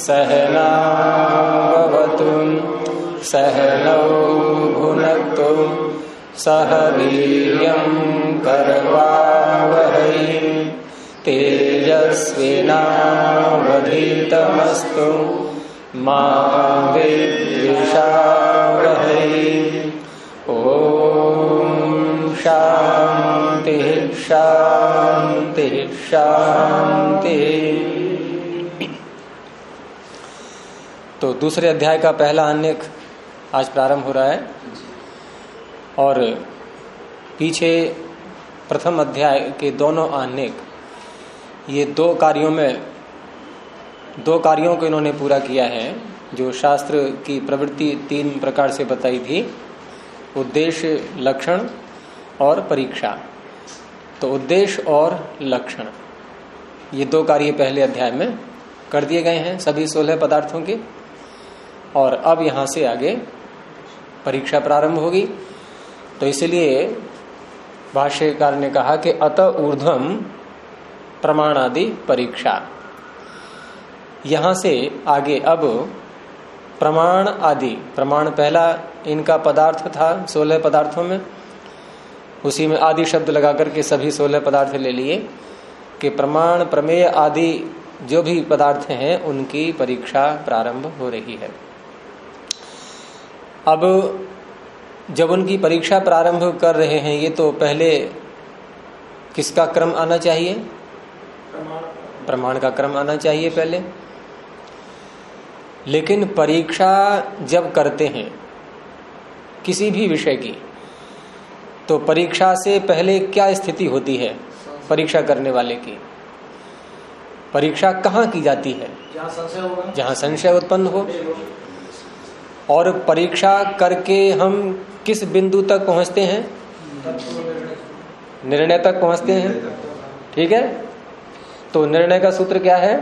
सहनावतु सहनौ भुनक्तु सह वीर्यं करवावहै तेजस्विनावधीतमस्तु मा विद्विषावहै। ओम शांति शांति शांति। तो दूसरे अध्याय का पहला अन्यक आज प्रारंभ हो रहा है और पीछे प्रथम अध्याय के दोनों आह्निक ये दो कार्यों को इन्होंने पूरा किया है। जो शास्त्र की प्रवृत्ति तीन प्रकार से बताई थी, उद्देश्य, लक्षण और परीक्षा। तो उद्देश्य और लक्षण ये दो कार्य पहले अध्याय में कर दिए गए हैं सभी 16 पदार्थों के, और अब यहां से आगे परीक्षा प्रारंभ होगी। तो इसलिए भाष्यकार ने कहा कि अत ऊर्ध्वम प्रमाणादि परीक्षा। यहां से आगे अब प्रमाण आदि, प्रमाण पहला इनका पदार्थ था 16 पदार्थों में, उसी में आदि शब्द लगा करके सभी 16 पदार्थ ले लिए कि प्रमाण प्रमेय आदि जो भी पदार्थ हैं उनकी परीक्षा प्रारंभ हो रही है। अब जब उनकी परीक्षा प्रारंभ कर रहे हैं ये, तो पहले किसका क्रम आना चाहिए? प्रमाण का क्रम आना चाहिए पहले। लेकिन परीक्षा जब करते हैं किसी भी विषय की, तो परीक्षा से पहले क्या स्थिति होती है परीक्षा करने वाले की? परीक्षा कहाँ की जाती है? जहाँ संशय उत्पन्न हो। और परीक्षा करके हम किस बिंदु तक पहुंचते हैं? निर्णय तक पहुंचते हैं। ठीक है, तो निर्णय का सूत्र क्या है?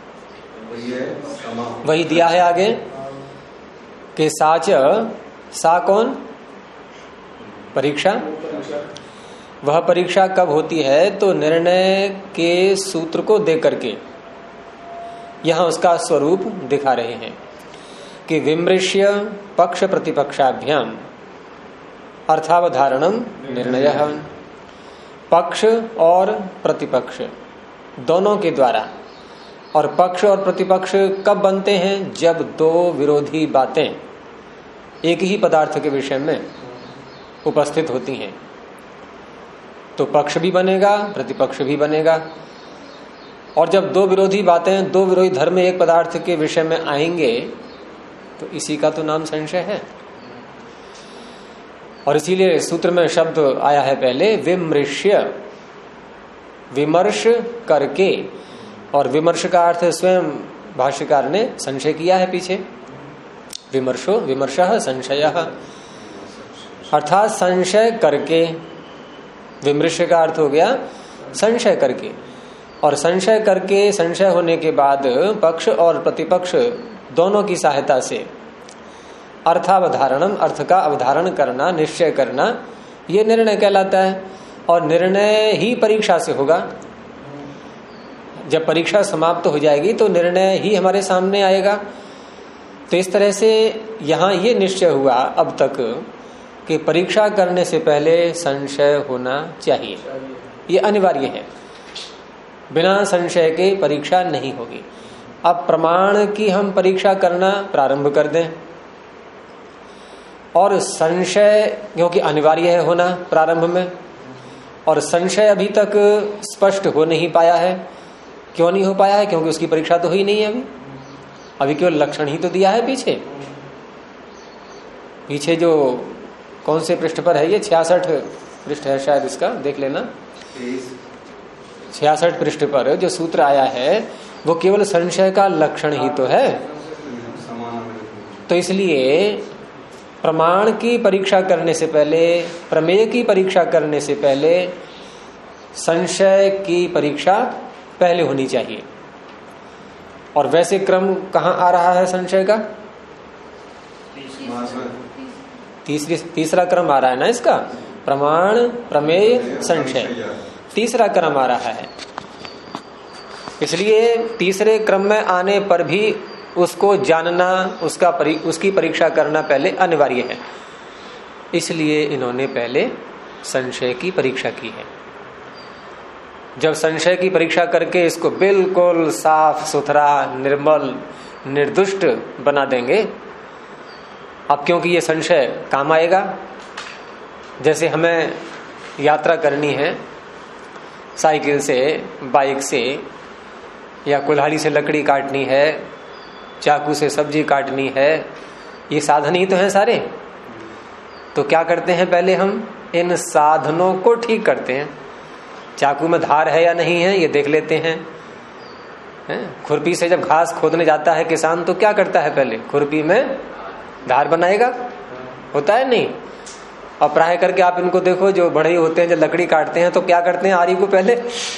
वही दिया है आगे कि साच, सा कौन? परीक्षा। वह परीक्षा कब होती है? तो निर्णय के सूत्र को देख करके यहां उसका स्वरूप दिखा रहे हैं कि विमृश्य पक्ष प्रतिपक्षाभ्याम अर्थावधारणम निर्णयः। पक्ष और प्रतिपक्ष दोनों के द्वारा, और पक्ष और प्रतिपक्ष कब बनते हैं? जब दो विरोधी बातें एक ही पदार्थ के विषय में उपस्थित होती हैं, तो पक्ष भी बनेगा, प्रतिपक्ष भी बनेगा। और जब दो विरोधी बातें, दो विरोधी धर्म एक पदार्थ के विषय में आएंगे, तो इसी का तो नाम संशय है। और इसीलिए सूत्र में शब्द आया है पहले विमृश्य, विमर्श करके। और विमर्श का अर्थ स्वयं भाष्यकार ने संशय किया है पीछे। विमर्शो विमर्शः संशयः, अर्थात संशय करके। विमर्श का अर्थ हो गया संशय करके, और संशय करके, संशय होने के बाद पक्ष और प्रतिपक्ष दोनों की सहायता से अर्थावधारणम, अर्थ का अवधारण करना, निश्चय करना, ये निर्णय कहलाता है। और निर्णय ही परीक्षा से होगा। जब परीक्षा समाप्त हो जाएगी तो निर्णय ही हमारे सामने आएगा। तो इस तरह से यहाँ ये निश्चय हुआ अब तक कि परीक्षा करने से पहले संशय होना चाहिए, ये अनिवार्य है। बिना संशय के परीक्षा नहीं होगी। अब प्रमाण की हम परीक्षा करना प्रारंभ कर दें, और संशय क्योंकि अनिवार्य है होना प्रारंभ में, और संशय अभी तक स्पष्ट हो नहीं पाया है। क्यों नहीं हो पाया है? क्योंकि उसकी परीक्षा तो हुई नहीं है अभी केवल लक्षण ही तो दिया है। पीछे जो कौन से पृष्ठ पर है? ये 66 पृष्ठ है शायद, इसका देख लेना। 66 पृष्ठ पर जो सूत्र आया है वो केवल संशय का लक्षण ही तो है। तो इसलिए प्रमाण की परीक्षा करने से पहले, प्रमेय की परीक्षा करने से पहले संशय की परीक्षा पहले होनी चाहिए। और वैसे क्रम कहाँ आ रहा है संशय का? तीसरा क्रम आ रहा है ना इसका, प्रमाण प्रमेय संशय, तीसरा क्रम आ रहा है। इसलिए तीसरे क्रम में आने पर भी उसको जानना, उसकी परीक्षा करना पहले अनिवार्य है। इसलिए इन्होंने पहले संशय की परीक्षा की है। जब संशय की परीक्षा करके इसको बिल्कुल साफ सुथरा, निर्मल, निर्दुष्ट बना देंगे, अब क्योंकि ये संशय काम आएगा। जैसे हमें यात्रा करनी है साइकिल से, बाइक से, या कुल्हाड़ी से लकड़ी काटनी है, चाकू से सब्जी काटनी है, ये साधन ही तो हैं सारे। तो क्या करते हैं, पहले हम इन साधनों को ठीक करते हैं। चाकू में धार है या नहीं है ये देख लेते हैं। खुरपी से जब घास खोदने जाता है किसान तो क्या करता है, पहले खुरपी में धार बनाएगा, होता है नहीं। और प्राय करके आप इनको देखो, जो बढ़ई होते हैं, जो लकड़ी काटते हैं तो क्या करते हैं, आरी को पहले,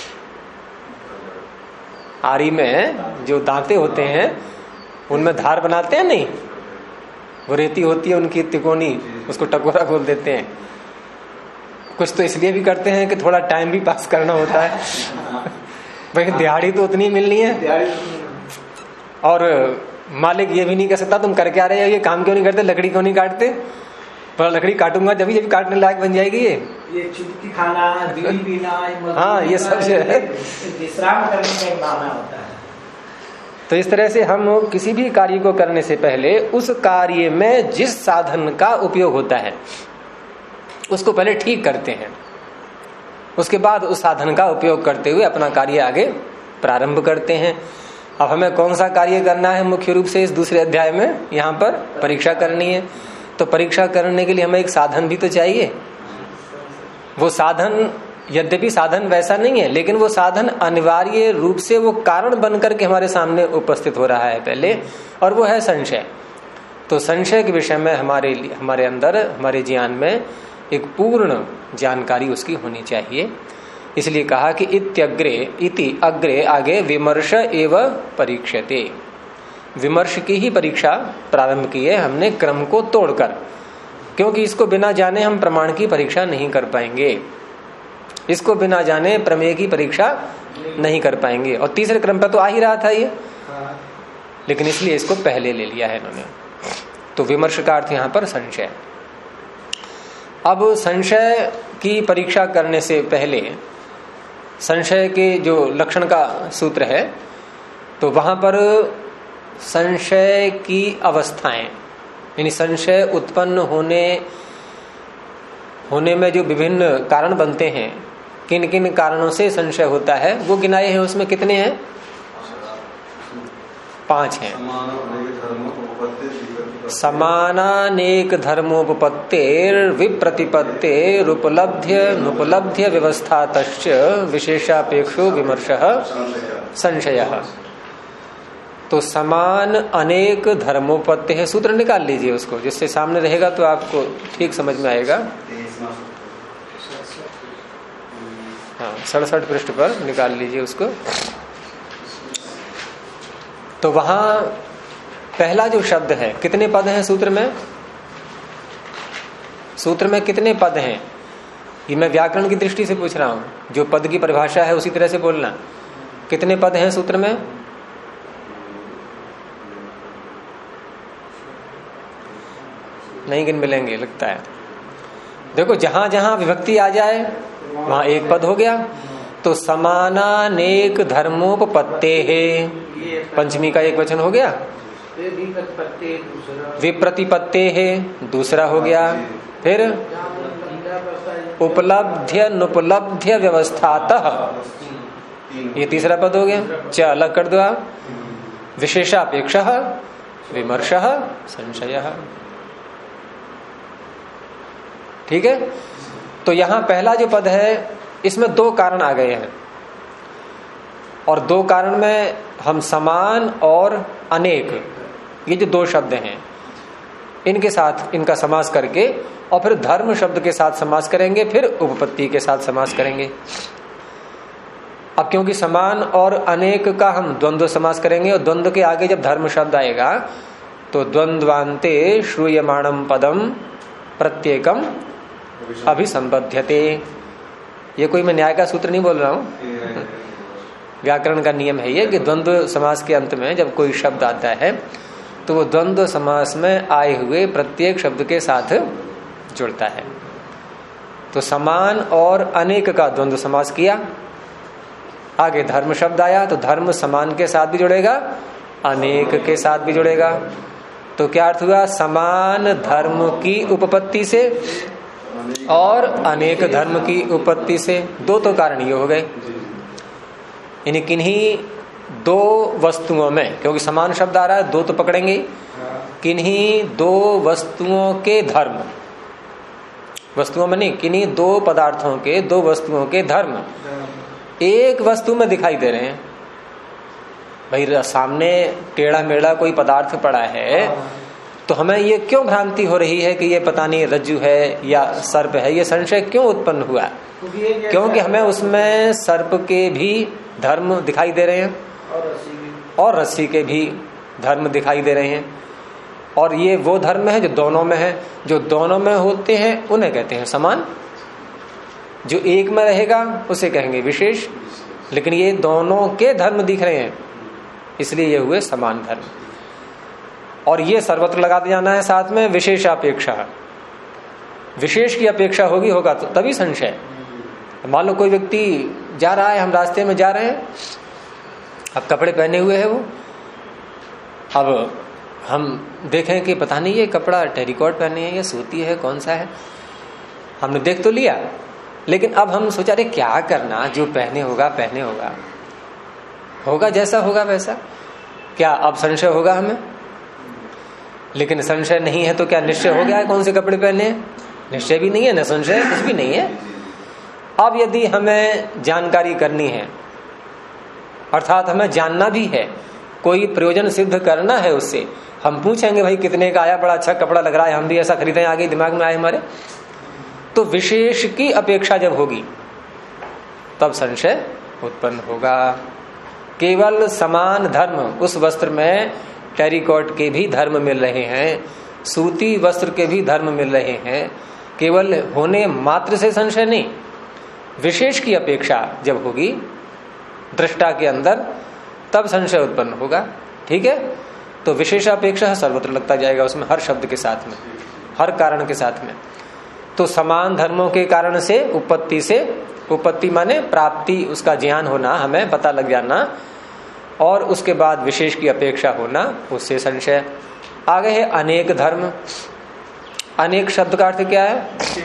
आरी में जो दांते होते हैं उनमें धार बनाते हैं नहीं, वो रेती होती है उनकी तिकोनी, उसको टकोरा खोल देते हैं। कुछ तो इसलिए भी करते हैं कि थोड़ा टाइम भी पास करना होता है भाई, दिहाड़ी तो उतनी मिलनी है। और मालिक ये भी नहीं कह सकता तुम करके आ रहे हो, ये काम क्यों नहीं करते, लकड़ी क्यों नहीं काटते, पर लकड़ी काटूंगा जब ये भी काटने लायक बन जाएगी। ये चुटकी खाना, बीड़ी पीना, हाँ, ये सब विश्राम करने का एक भावना होता है। तो इस तरह से हम किसी भी कार्य को करने से पहले उस कार्य में जिस साधन का उपयोग होता है उसको पहले ठीक करते हैं, उसके बाद उस साधन का उपयोग करते हुए अपना कार्य आगे प्रारंभ करते हैं। अब हमें कौन सा कार्य करना है, मुख्य रूप से इस दूसरे अध्याय में यहाँ पर परीक्षा करनी है। तो परीक्षा करने के लिए हमें एक साधन भी तो चाहिए। वो साधन, यद्यपि साधन वैसा नहीं है, लेकिन वो साधन अनिवार्य रूप से वो कारण बनकर के हमारे सामने उपस्थित हो रहा है पहले, और वो है संशय। तो संशय के विषय में हमारे अंदर, हमारे ज्ञान में एक पूर्ण जानकारी उसकी होनी चाहिए। इसलिए कहा कि इति अग्रे, आगे विमर्श एव परीक्षते, विमर्श की ही परीक्षा प्रारंभ की है हमने क्रम को तोड़कर, क्योंकि इसको बिना जाने हम प्रमाण की परीक्षा नहीं कर पाएंगे, इसको बिना जाने प्रमेय की परीक्षा नहीं कर पाएंगे। और तीसरे क्रम पर तो आ ही रहा था ये, लेकिन इसलिए इसको पहले ले लिया है इन्होंने। तो विमर्श का अर्थ यहां पर संशय। अब संशय की परीक्षा करने से पहले संशय के जो लक्षण का सूत्र है, तो वहां पर संशय की अवस्थाएं, यानी संशय उत्पन्न होने में जो विभिन्न कारण बनते हैं, किन किन कारणों से संशय होता है वो गिनाए हैं। उसमें कितने हैं, 5 हैं। समानानेक धर्मोपत्तेर विप्रतिपत्तेरुपलब्ध्य नुपलब्ध्य व्यवस्थातश्च विशेषापेक्षो विमर्शः संशयः। तो समान अनेक धर्मोपत्ति है, सूत्र निकाल लीजिए उसको, जिससे सामने रहेगा तो आपको ठीक समझ में आएगा। हाँ, 67 पृष्ठ पर निकाल लीजिए उसको। तो वहां पहला जो शब्द है, कितने पद हैं सूत्र में, सूत्र में कितने पद हैं, ये मैं व्याकरण की दृष्टि से पूछ रहा हूं, जो पद की परिभाषा है उसी तरह से बोलना। कितने पद हैं सूत्र में, नहीं गिन मिलेंगे लगता है। देखो जहां जहां विभक्ति आ जाए वहां एक पद हो गया। तो समानानेक धर्मोपत्ते है, पंचमी का एक वचन हो गया। विप्रतिपत्ते है दूसरा हो गया। फिर उपलब्ध्य नुपलब्ध्य व्यवस्थातः, ये तीसरा पद हो गया। च अलग कर दो आप। विशेषापेक्षः विमर्शः संशयः। ठीक है। तो यहां पहला जो पद है इसमें 2 कारण आ गए हैं, और 2 कारण में हम समान और अनेक, ये जो 2 शब्द हैं इनके साथ इनका समास करके, और फिर धर्म शब्द के साथ समास करेंगे, फिर उपपत्ति के साथ समास करेंगे। अब क्योंकि समान और अनेक का हम द्वंद्व समास करेंगे, और द्वंद्व के आगे जब धर्म शब्द आएगा तो द्वंद्वान्ते श्रूयमाणम पदम प्रत्येकम अभिसंबध्यते। ये कोई मैं न्याय का सूत्र नहीं बोल रहा हूं, व्याकरण का नियम है ये कि द्वंद्व समास के अंत में जब कोई शब्द आता है तो वो द्वंद्व समास में आए हुए प्रत्येक शब्द के साथ जुड़ता है। तो समान और अनेक का द्वंद्व समास किया, आगे धर्म शब्द आया तो धर्म समान के साथ भी जुड़ेगा, अनेक के साथ भी जुड़ेगा। तो क्या अर्थ हुआ? समान धर्म की उपपत्ति से और अनेक धर्म की उपपत्ति से। दो तो कारण ये हो गए, यानी किन्हीं दो वस्तुओं में, क्योंकि समान शब्द आ रहा है, दो तो पकड़ेंगे, किन्हीं दो वस्तुओं के धर्म, वस्तुओं में नहीं, किन्हीं दो पदार्थों के, दो वस्तुओं के धर्म एक वस्तु में दिखाई दे रहे हैं। भाई सामने टेढ़ा मेढ़ा कोई पदार्थ पड़ा है तो हमें ये क्यों भ्रांति हो रही है कि ये पता नहीं रज्जु है या सर्प है, ये संशय क्यों उत्पन्न हुआ? क्योंकि हमें उसमें सर्प के भी धर्म दिखाई दे रहे हैं और रस्सी के भी धर्म दिखाई दे रहे हैं, और ये वो धर्म है जो दोनों में है। जो दोनों में होते हैं उन्हें कहते हैं समान, जो एक में रहेगा उसे कहेंगे विशेष। लेकिन ये दोनों के धर्म दिख रहे हैं इसलिए ये हुए समान धर्म। और ये सर्वत्र लगाते जाना है साथ में विशेषापेक्षा। विशेष की अपेक्षा होगा तो तभी संशय। मान लो कोई व्यक्ति जा रहा है, हम रास्ते में जा रहे हैं, अब कपड़े पहने हुए है वो, अब हम देखें कि पता नहीं ये कपड़ा टेरिकॉट पहने है या सूती है, कौन सा है, हमने देख तो लिया, लेकिन अब हम सोचा अरे क्या करना, जो पहने होगा होगा जैसा होगा वैसा। क्या अब संशय होगा हमें? लेकिन संशय नहीं है तो क्या निश्चय हो गया है कौन से कपड़े पहने हैं? निश्चय भी नहीं है, न संशय, कुछ भी नहीं है। अब यदि हमें जानकारी करनी है, अर्थात हमें जानना भी है, कोई प्रयोजन सिद्ध करना है उससे, हम पूछेंगे भाई कितने का आया, बड़ा अच्छा कपड़ा लग रहा है, हम भी ऐसा खरीदें, आगे दिमाग में आए हमारे। तो विशेष की अपेक्षा जब होगी तब संशय उत्पन्न होगा। केवल समान धर्म, उस वस्त्र में टेरिकॉट के भी धर्म मिल रहे हैं, सूती वस्त्र के भी धर्म मिल रहे हैं, केवल होने मात्र से संशय नहीं, विशेष की अपेक्षा जब होगी दृष्टा के अंदर तब संशय उत्पन्न होगा। ठीक है, तो विशेषापेक्षा सर्वत्र लगता जाएगा उसमें, हर शब्द के साथ में, हर कारण के साथ में। तो समान धर्मों के कारण से उपपत्ति से, उपपत्ति माने प्राप्ति, उसका ज्ञान होना, हमें पता लग जाना, और उसके बाद विशेष की अपेक्षा होना, उससे संशय। आगे है अनेक धर्म। अनेक शब्द का अर्थ क्या है?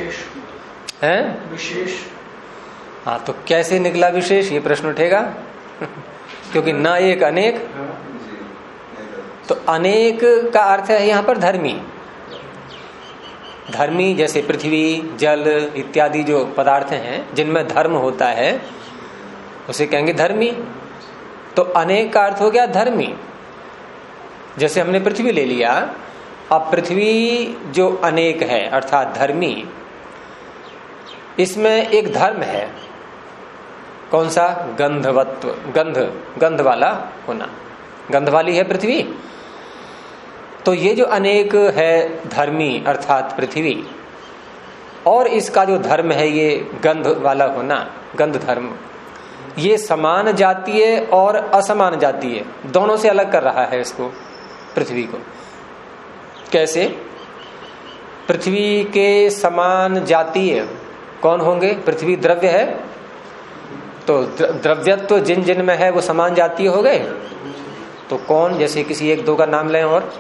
विशेष। हाँ, तो कैसे निकला विशेष, ये प्रश्न उठेगा क्योंकि न एक अनेक, तो अनेक का अर्थ है यहाँ पर धर्मी। धर्मी जैसे पृथ्वी, जल इत्यादि जो पदार्थ हैं जिनमें धर्म होता है उसे कहेंगे धर्मी। तो अनेक का अर्थ हो गया धर्मी। जैसे हमने पृथ्वी ले लिया, अब पृथ्वी जो अनेक है अर्थात धर्मी, इसमें एक धर्म है, कौन सा? गंधवत्व, गंध वाला होना, गंध वाली है पृथ्वी। तो ये जो अनेक है धर्मी अर्थात पृथ्वी, और इसका जो धर्म है ये गंध वाला होना, गंध धर्म, ये समान जातीय और असमान जातीय दोनों से अलग कर रहा है इसको, पृथ्वी को। कैसे? पृथ्वी के समान जातीय कौन होंगे? पृथ्वी द्रव्य है, तो द्रव्यत्व जिन जिन में है वो समान जातीय हो गए। तो कौन? जैसे किसी एक दो का नाम लें, और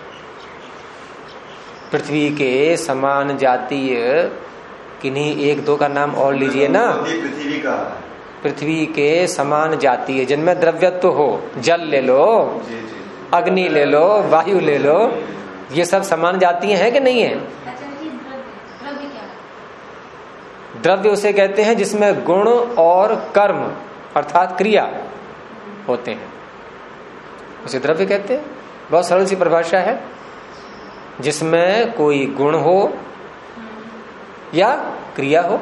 पृथ्वी के समान जातीय किन्हीं एक दो का नाम और लीजिए ना। पृथ्वी का, पृथ्वी के समान जातीय जिनमें द्रव्यत्व हो, जल ले लो, अग्नि ले लो, वायु ले लो, ये सब समान जातीय हैं कि नहीं है? द्रव्य उसे कहते हैं जिसमें गुण और कर्म अर्थात क्रिया होते हैं, उसे द्रव्य कहते हैं। बहुत सरल सी परिभाषा है, जिसमें कोई गुण हो या क्रिया हो,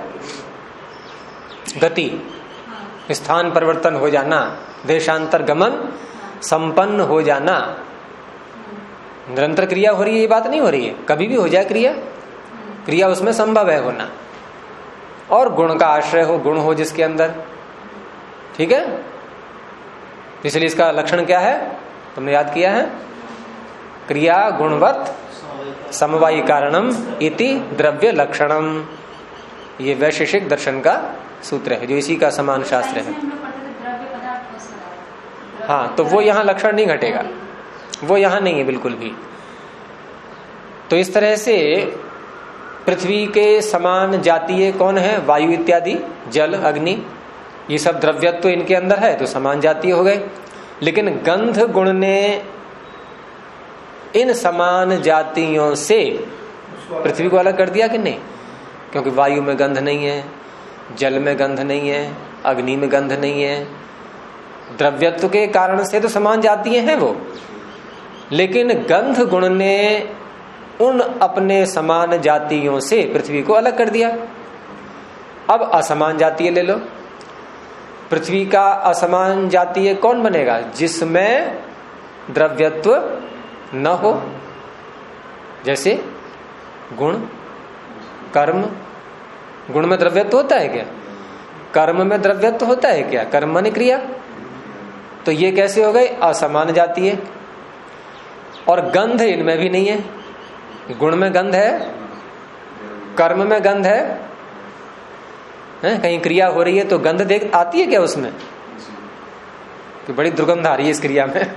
गति, स्थान परिवर्तन हो जाना, देशांतर गमन संपन्न हो जाना, निरंतर क्रिया हो रही है, ये बात नहीं हो रही है, कभी भी हो जाए क्रिया उसमें संभव है होना, और गुण का आश्रय हो, गुण हो जिसके अंदर। ठीक है, इसलिए इसका लक्षण क्या है, तुमने याद किया है, क्रिया गुणवत समवायी कारणम इति द्रव्य लक्षणम। ये वैशेषिक दर्शन का सूत्र है, जो इसी का समान शास्त्र है। हाँ, तो वो यहाँ लक्षण नहीं घटेगा, वो यहाँ नहीं है बिल्कुल भी। तो इस तरह से पृथ्वी के समान जातीय कौन है, वायु इत्यादि, जल, अग्नि, ये सब द्रव्यत्व इनके अंदर है तो समान जातीय हो गए। लेकिन गंध गुण ने इन समान जातियों से पृथ्वी को अलग कर दिया कि नहीं? क्योंकि वायु में गंध नहीं है, जल में गंध नहीं है, अग्नि में गंध नहीं है, द्रव्यत्व के कारण से तो समान जातीय हैं वो, लेकिन गंध गुण ने उन अपने समान जातियों से पृथ्वी को अलग कर दिया। अब असमान जातीय ले लो। पृथ्वी का असमान जातीय कौन बनेगा? जिसमें द्रव्यत्व न हो, जैसे गुण, कर्म। गुण में द्रव्यत्व होता है क्या? कर्म में द्रव्यत्व होता है क्या? कर्म माने क्रिया। तो ये कैसे हो गए? असमान जातीय। और गंध इनमें भी नहीं है। गुण में गंध है, कर्म में गंध है, कहीं क्रिया हो रही है तो गंध देख आती है क्या उसमें? तो बड़ी दुर्गंध आ रही है इस क्रिया में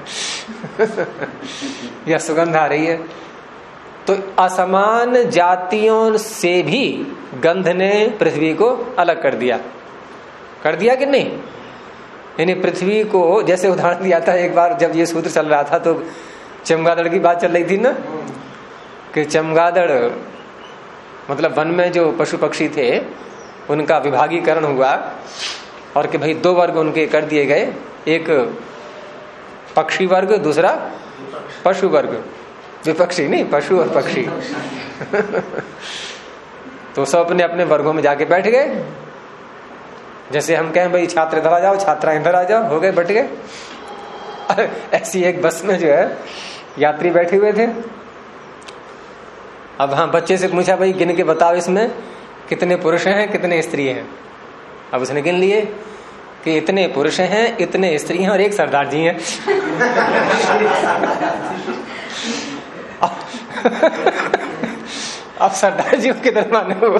या सुगंध आ रही है। तो असमान जातियों से भी गंध ने पृथ्वी को अलग कर दिया कि नहीं? यानी पृथ्वी को, जैसे उदाहरण दिया था एक बार जब ये सूत्र चल रहा था तो चमगादड़ की बात चल रही थी ना, कि चमगादड़ मतलब वन में जो पशु पक्षी थे उनका विभागीकरण हुआ और कि भाई दो वर्ग उनके कर दिए गए, एक पक्षी वर्ग, दूसरा पशु वर्ग। विपक्षी नहीं, पशु और पक्षी तो सब अपने अपने वर्गों में जाके बैठ गए। जैसे हम कहें भाई छात्र इधर आ जाओ, छात्रा इधर आ जाओ, हो गए, बैठ गए। ऐसी एक बस में जो है यात्री बैठे हुए थे। अब हाँ, बच्चे से पूछा भाई गिन के बताओ इसमें कितने पुरुष हैं कितने स्त्री हैं। अब उसने गिन लिए कि इतने पुरुष हैं, इतने स्त्री हैं और एक सरदार जी हैं। अब सरदार जी किधर माने हो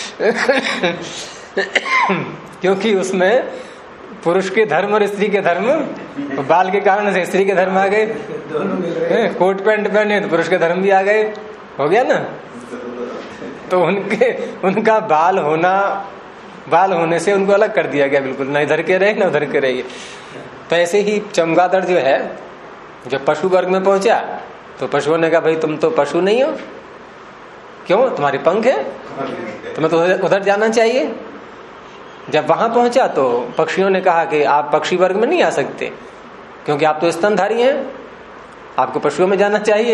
क्योंकि उसमें पुरुष के धर्म और स्त्री के धर्म, तो बाल के कारण से स्त्री के धर्म आ गए, कोट पैंट पहने तो पुरुष के धर्म भी आ गए, हो गया ना। तो उनका बाल होने से उनको अलग कर दिया गया, बिल्कुल, ना इधर के रहे ना उधर के रहे। तो ऐसे ही चमगादड़ जो है जब पशु वर्ग में पहुंचा तो पशुओं ने कहा भाई तुम तो पशु नहीं हो, क्यों, तुम्हारे पंख है, तुम्हें तो उधर जाना चाहिए। जब वहां पहुंचा तो पक्षियों ने कहा कि आप पक्षी वर्ग में नहीं आ सकते क्योंकि आप तो स्तनधारी हैं, आपको पशुओं में जाना चाहिए।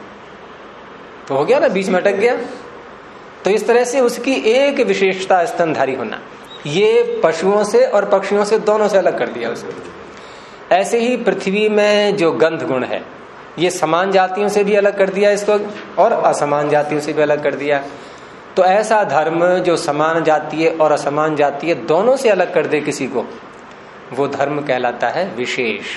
तो हो गया ना, बीच में अटक गया। तो इस तरह से उसकी एक विशेषता स्तनधारी होना, ये पशुओं से और पक्षियों से दोनों से अलग कर दिया उसको। ऐसे ही पृथ्वी में जो गंध गुण है ये समान जातियों से भी अलग कर दिया इसको और असमान जातियों से भी अलग कर दिया। तो ऐसा धर्म जो समान जातीय और असमान जातीय दोनों से अलग कर दे किसी को, वो धर्म कहलाता है विशेष।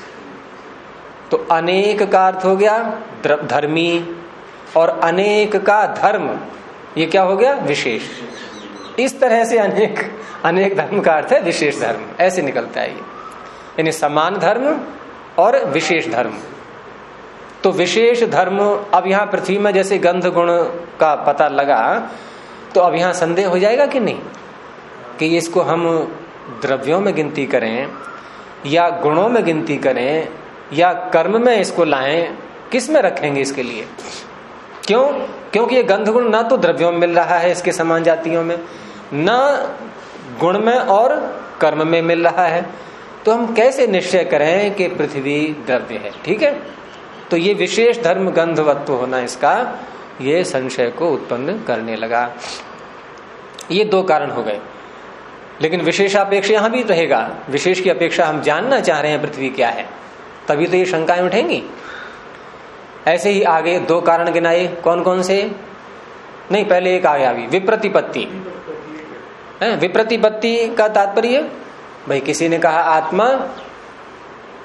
तो अनेक का अर्थ हो गया धर्मी और अनेक का धर्म, ये क्या हो गया, विशेष। इस तरह से अनेक धर्म का अर्थ है विशेष धर्म, ऐसे निकलता है ये, यानी समान धर्म और विशेष धर्म। तो विशेष धर्म, अब यहाँ पृथ्वी में जैसे गंध गुण का पता लगा तो अब यहाँ संदेह हो जाएगा कि नहीं कि इसको हम द्रव्यों में गिनती करें या गुणों में गिनती करें या कर्म में इसको लाएं, किस में रखेंगे इसके लिए? क्यों? क्योंकि ये गंध गुण ना तो द्रव्यों में मिल रहा है इसके समान जातियों में, ना गुण में और कर्म में मिल रहा है। तो हम कैसे निश्चय करें कि पृथ्वी द्रव्य है? ठीक है, तो ये विशेष धर्म गंधवत्व होना इसका, ये संशय को उत्पन्न करने लगा। ये दो कारण हो गए। लेकिन विशेषापेक्षा यहां भी रहेगा, विशेष की अपेक्षा हम जानना चाह रहे हैं पृथ्वी क्या है, तभी तो ये शंकाएं उठेंगी। ऐसे ही आगे दो कारण गिनाए, कौन कौन से? नहीं, पहले एक आगे अभी विप्रतिपत्ति। विप्रतिपत्ति का तात्पर्य भाई किसी ने कहा आत्मा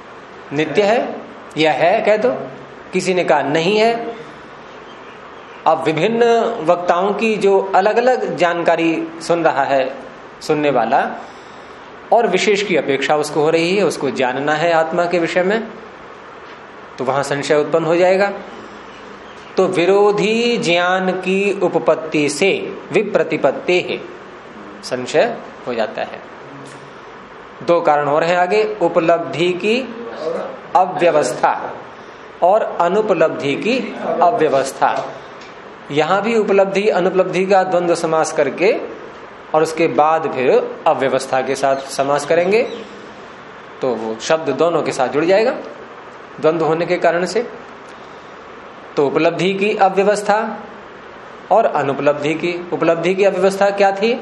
नित्य है या है कह दो, किसी ने कहा नहीं है। अब विभिन्न वक्ताओं की जो अलग अलग जानकारी सुन रहा है सुनने वाला, और विशेष की अपेक्षा उसको हो रही है, उसको जानना है आत्मा के विषय में, तो वहां संशय उत्पन्न हो जाएगा। तो विरोधी ज्ञान की उपपत्ति से विप्रतिपत्ति है, संशय हो जाता है। दो कारण और हैं आगे, उपलब्धि की अव्यवस्था और अनुपलब्धि की अव्यवस्था। यहां भी उपलब्धि अनुपलब्धि का द्वंद्व समास करके और उसके बाद फिर अव्यवस्था के साथ समास करेंगे, तो वो शब्द दोनों के साथ जुड़ जाएगा द्वंद्व होने के कारण से। तो उपलब्धि की अव्यवस्था और अनुपलब्धि की। उपलब्धि की अव्यवस्था क्या थी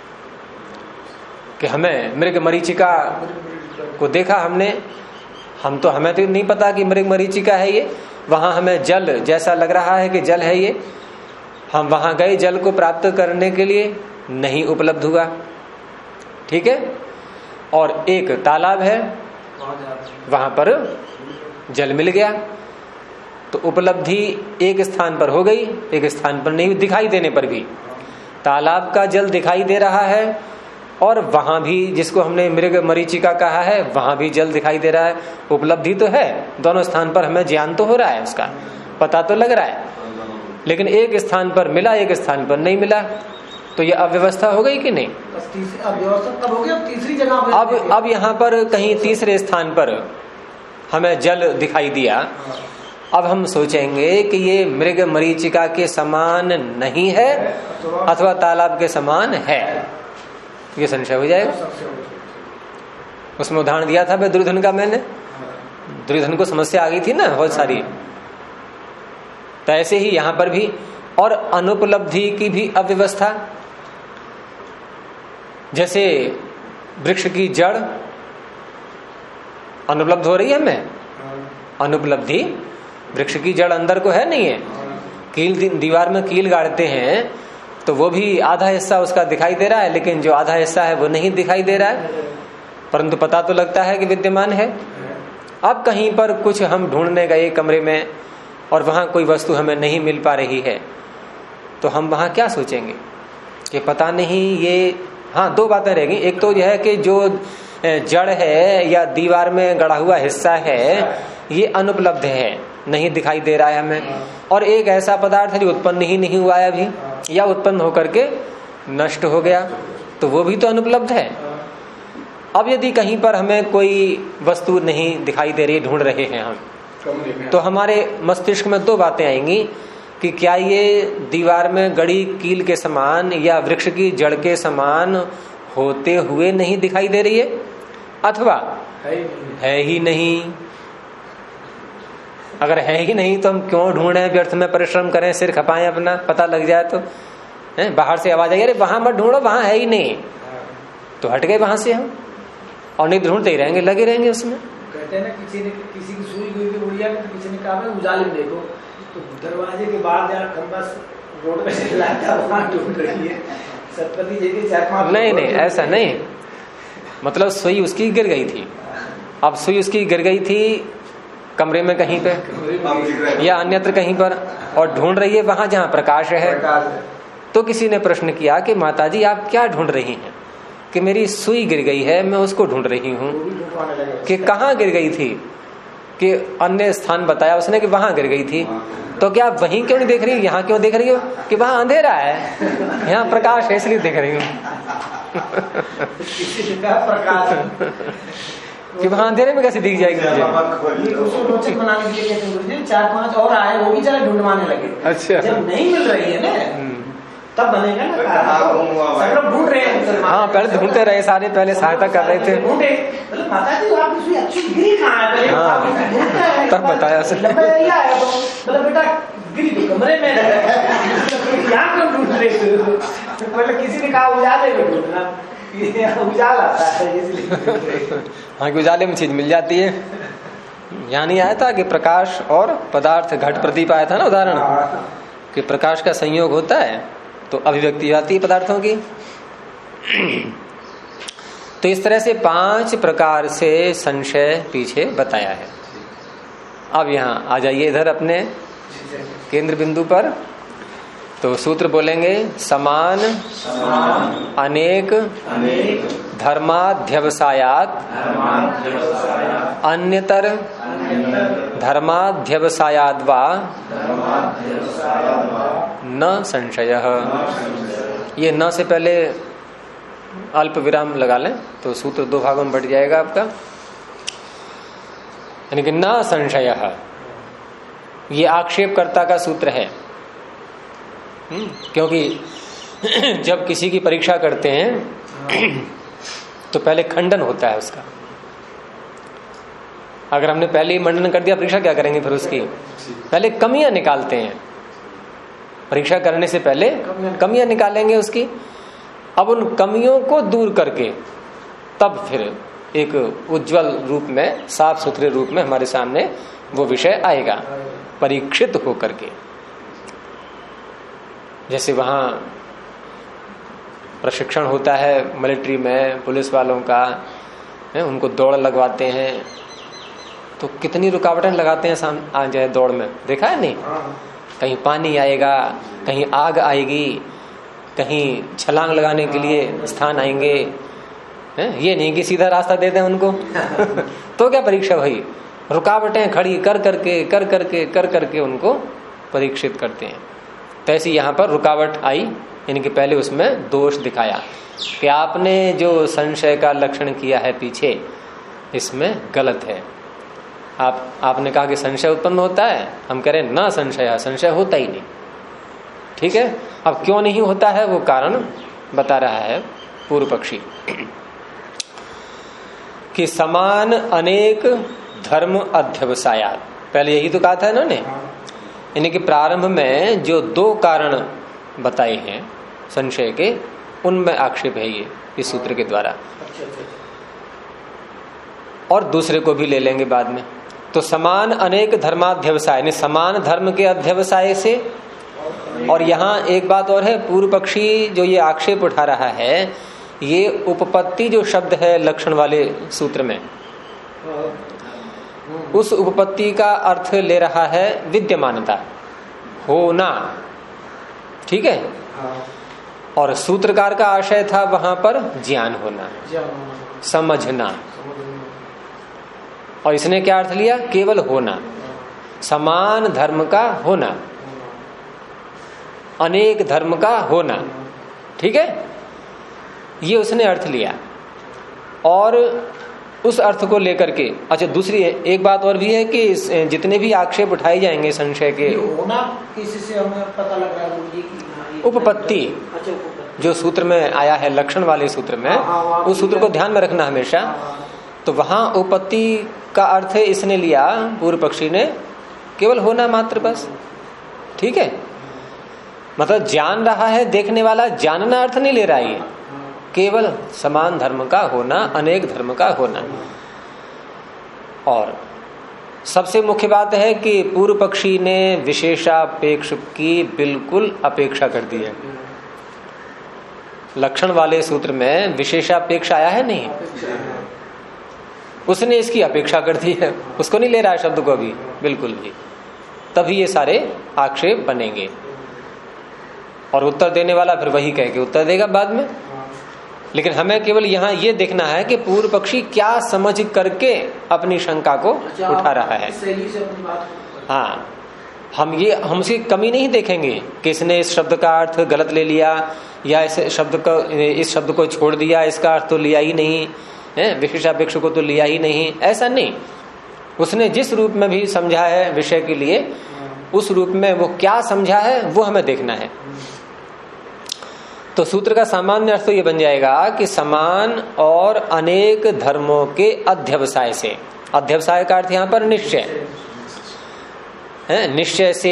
कि हमें मृग मरीचिका को देखा हमने, हमें तो नहीं पता कि मृग मरीचिका है ये, वहां हमें जल जैसा लग रहा है कि जल है ये, हम वहां गए जल को प्राप्त करने के लिए, नहीं उपलब्ध हुआ, ठीक है। और एक तालाब है, वहां पर जल मिल गया, तो उपलब्धि एक स्थान पर हो गई, एक स्थान पर नहीं। दिखाई देने पर भी तालाब का जल दिखाई दे रहा है, और वहां भी जिसको हमने मृग मरीचिका कहा है वहां भी जल दिखाई दे रहा है। उपलब्धि तो है, दोनों स्थान पर हमें ज्ञान तो हो रहा है, उसका पता तो लग रहा है, लेकिन एक स्थान पर मिला एक स्थान पर नहीं मिला, तो ये अव्यवस्था हो गई कि नहीं। अव्यवस्था तब हो गई, अब तीसरी जगह अब यहाँ पर कहीं तीसरे स्थान पर हमें जल दिखाई दिया, अब हम सोचेंगे कि ये मृग मरीचिका के समान नहीं है अथवा तालाब के समान है, ये संशय हो जाएगा। उसमें उदाहरण दिया था मैं दुर्योधन का, मैंने दुर्योधन को समस्या आ गई थी ना बहुत सारी, तो ऐसे ही यहां पर भी। और अनुपलब्धि की भी अव्यवस्था, जैसे वृक्ष की जड़ अनुपलब्ध हो रही है हमें, अनुपलब्धि वृक्ष की जड़ अंदर को है नहीं है। कील दीवार में कील गाड़ते हैं तो वो भी आधा हिस्सा उसका दिखाई दे रहा है, लेकिन जो आधा हिस्सा है वो नहीं दिखाई दे रहा है, परंतु पता तो लगता है कि विद्यमान है। अब कहीं पर कुछ हम ढूंढने गए कमरे में और वहां कोई वस्तु हमें नहीं मिल पा रही है, तो हम वहां क्या सोचेंगे कि पता नहीं ये, हाँ दो बातें रहेंगी। एक तो यह है कि जो जड़ है या दीवार में गड़ा हुआ हिस्सा है ये अनुपलब्ध है, नहीं दिखाई दे रहा है हमें, और एक ऐसा पदार्थ है जो उत्पन्न ही नहीं हुआ है अभी, या उत्पन्न होकर के नष्ट हो गया, तो वो भी तो अनुपलब्ध है। अब यदि कहीं पर हमें कोई वस्तु नहीं दिखाई दे रही, ढूंढ रहे हैं हम, तो हमारे मस्तिष्क में दो बातें आएंगी कि क्या ये दीवार में गड़ी कील के समान या वृक्ष की जड़ के समान होते हुए नहीं दिखाई दे रही है, अथवा है ही नहीं। अगर है ही नहीं तो हम क्यों ढूंढे, व्यर्थ में परिश्रम करें, सिर खपाएं अपना, पता लग जाए तो। बाहर से आवाज आई अरे वहां मत ढूंढो, वहां है ही नहीं, तो हट गए वहां से हम, और नहीं ढूंढते ही रहेंगे, लगे रहेंगे उसमें। कहते हैं ना किसी की सुई हुई थी बुढ़िया में, तो किसी ने कहा उजाले में देखो, तो दरवाजे के बाहर जहाँ खंबा रोड पे से लाता वहां ढूंढ रही है सतपति जी के 4-5। नहीं ऐसा नहीं, मतलब सुई उसकी गिर गई थी, अब सुई उसकी गिर गई थी कमरे में कहीं पे या अन्यत्र कहीं पर, और ढूंढ रही है वहां जहां प्रकाश है। तो किसी ने प्रश्न किया कि माताजी आप क्या ढूंढ रही हैं, कि मेरी सुई गिर गई है, मैं उसको ढूंढ रही हूँ। कि कहाँ गिर गई थी, कि अन्य स्थान बताया उसने कि वहां गिर गई थी, तो क्या आप वहीं क्यों नहीं देख रही, यहाँ क्यों देख रही हो, कि वहां अंधेरा है, यहाँ प्रकाश है इसलिए देख रही हूँ। कि वहां अंधेरे में कैसे दिख जाएगी मुझे। उसको रोचक बनाने के लिए 4-5 और आए, वो भी जरा ढूंढवाने लगे। अच्छा, जब नहीं मिल रही है ना तब बनेगा ना, सब लोग ढूंढ रहे हैं। हाँ पहले ढूंढते रहे सारे, पहले सहायता कर रहे थे। ढूंढे माता जी आपकी अच्छी गिरी कहाँ है, हाँ तब बताया मतलब बेटा गिरी तो कमरे में यहाँ क्यों ढूंढ रहे थे, मतलब किसी ने कहा उजाले में ढूंढना, उजाला आता है इसलिए। हाँ कि उजाले में चीज मिल जाती है। यहाँ नहीं आया था कि प्रकाश और पदार्थ घट प्रदीप आया था ना उदाहरण, कि प्रकाश का संयोग होता है तो अभिव्यक्ति आती है पदार्थों की। तो इस तरह से 5 प्रकार से संशय पीछे बताया है। अब यहाँ आ जाइए इधर अपने केंद्र बिंदु पर। तो सूत्र बोलेंगे समान अनेक धर्माध्यवसायात अन्यतर धर्माध्यवसायाद वा न संशयः। ये न से पहले अल्प विराम लगा लें तो सूत्र दो भागों में बट जाएगा आपका। यानी कि न संशयः ये आक्षेपकर्ता का सूत्र है। क्योंकि जब किसी की परीक्षा करते हैं तो पहले खंडन होता है उसका। अगर हमने पहले ही मंडन कर दिया, परीक्षा क्या करेंगे फिर उसकी? पहले कमियां निकालते हैं, परीक्षा करने से पहले कमियां निकालेंगे उसकी। अब उन कमियों को दूर करके तब फिर एक उज्जवल रूप में, साफ सुथरे रूप में हमारे सामने वो विषय आएगा, परीक्षित होकर के। जैसे वहां प्रशिक्षण होता है मिलिट्री में पुलिस वालों का, उनको दौड़ लगवाते हैं तो कितनी रुकावटें लगाते हैं आ जाए दौड़ में, देखा है नहीं? कहीं पानी आएगा, कहीं आग आएगी, कहीं छलांग लगाने के लिए स्थान आएंगे। ये नहीं कि सीधा रास्ता दे दें उनको तो क्या परीक्षा भाई, रुकावटें खड़ी कर करके उनको परीक्षित करते हैं। तो ऐसी यहाँ पर रुकावट आई, यानी कि पहले उसमें दोष दिखाया कि आपने जो संशय का लक्षण किया है पीछे, इसमें गलत है। आपने कहा कि संशय उत्पन्न होता है, हम कह रहे हैं ना संशय, संशय होता ही नहीं। ठीक है, अब क्यों नहीं होता है वो कारण बता रहा है पूर्व पक्षी कि समान अनेक धर्म अध्यवसायात। पहले यही तो कहा था इन्होंने, यानी कि प्रारंभ में जो दो कारण बताए हैं संशय के, उनमें आक्षेप है ये इस सूत्र के द्वारा। और दूसरे को भी ले लेंगे बाद में। तो समान अनेक धर्माध्यवसाय, यानी समान धर्म के अध्यवसाय से। और यहाँ एक बात और है, पूर्व पक्षी जो ये आक्षेप उठा रहा है, ये उपपत्ति जो शब्द है लक्षण वाले सूत्र में, उस उपपत्ति का अर्थ ले रहा है विद्यमानता, होना। ठीक है, और सूत्रकार का आशय था वहां पर ज्ञान होना, समझना। और इसने क्या अर्थ लिया? केवल होना, समान धर्म का होना, अनेक धर्म का होना। ठीक है, ये उसने अर्थ लिया। और उस अर्थ को लेकर के, अच्छा दूसरी एक बात और भी है कि जितने भी आक्षेप उठाए जाएंगे संशय के, होना किससे हमें पता लग रहा है? उपपत्ति जो सूत्र में आया है लक्षण वाले सूत्र में, उस सूत्र को ध्यान में रखना हमेशा। तो वहां उपपत्ति का अर्थ इसने लिया पूर्व पक्षी ने केवल होना मात्र, बस। ठीक है, मतलब जान रहा है देखने वाला, जानना अर्थ नहीं ले रहा है, केवल समान धर्म का होना, अनेक धर्म का होना। और सबसे मुख्य बात है कि पूर्व पक्षी ने विशेषापेक्ष की बिल्कुल अपेक्षा कर दी है। लक्षण वाले सूत्र में विशेषापेक्ष आया है नहीं, उसने इसकी अपेक्षा कर दी है, उसको नहीं ले रहा है शब्द को अभी बिल्कुल भी। तभी ये सारे आक्षेप बनेंगे। और उत्तर देने वाला फिर वही कह के उत्तर देगा बाद में। लेकिन हमें केवल यहाँ ये देखना है कि पूर्व पक्षी क्या समझ करके अपनी शंका को उठा रहा है। हाँ, हम उसकी कमी नहीं देखेंगे कि इसने इस शब्द का अर्थ गलत ले लिया या इस शब्द को छोड़ दिया, इसका अर्थ तो लिया ही नहीं है, विशेषापेक्ष को तो लिया ही नहीं, ऐसा नहीं। उसने जिस रूप में भी समझा है विषय के लिए, उस रूप में वो क्या समझा है वो हमें देखना है। तो सूत्र का सामान्य अर्थ तो ये बन जाएगा कि समान और अनेक धर्मों के अध्यवसाय से। अध्यवसाय का अर्थ यहां पर निश्चय है, निश्चय से।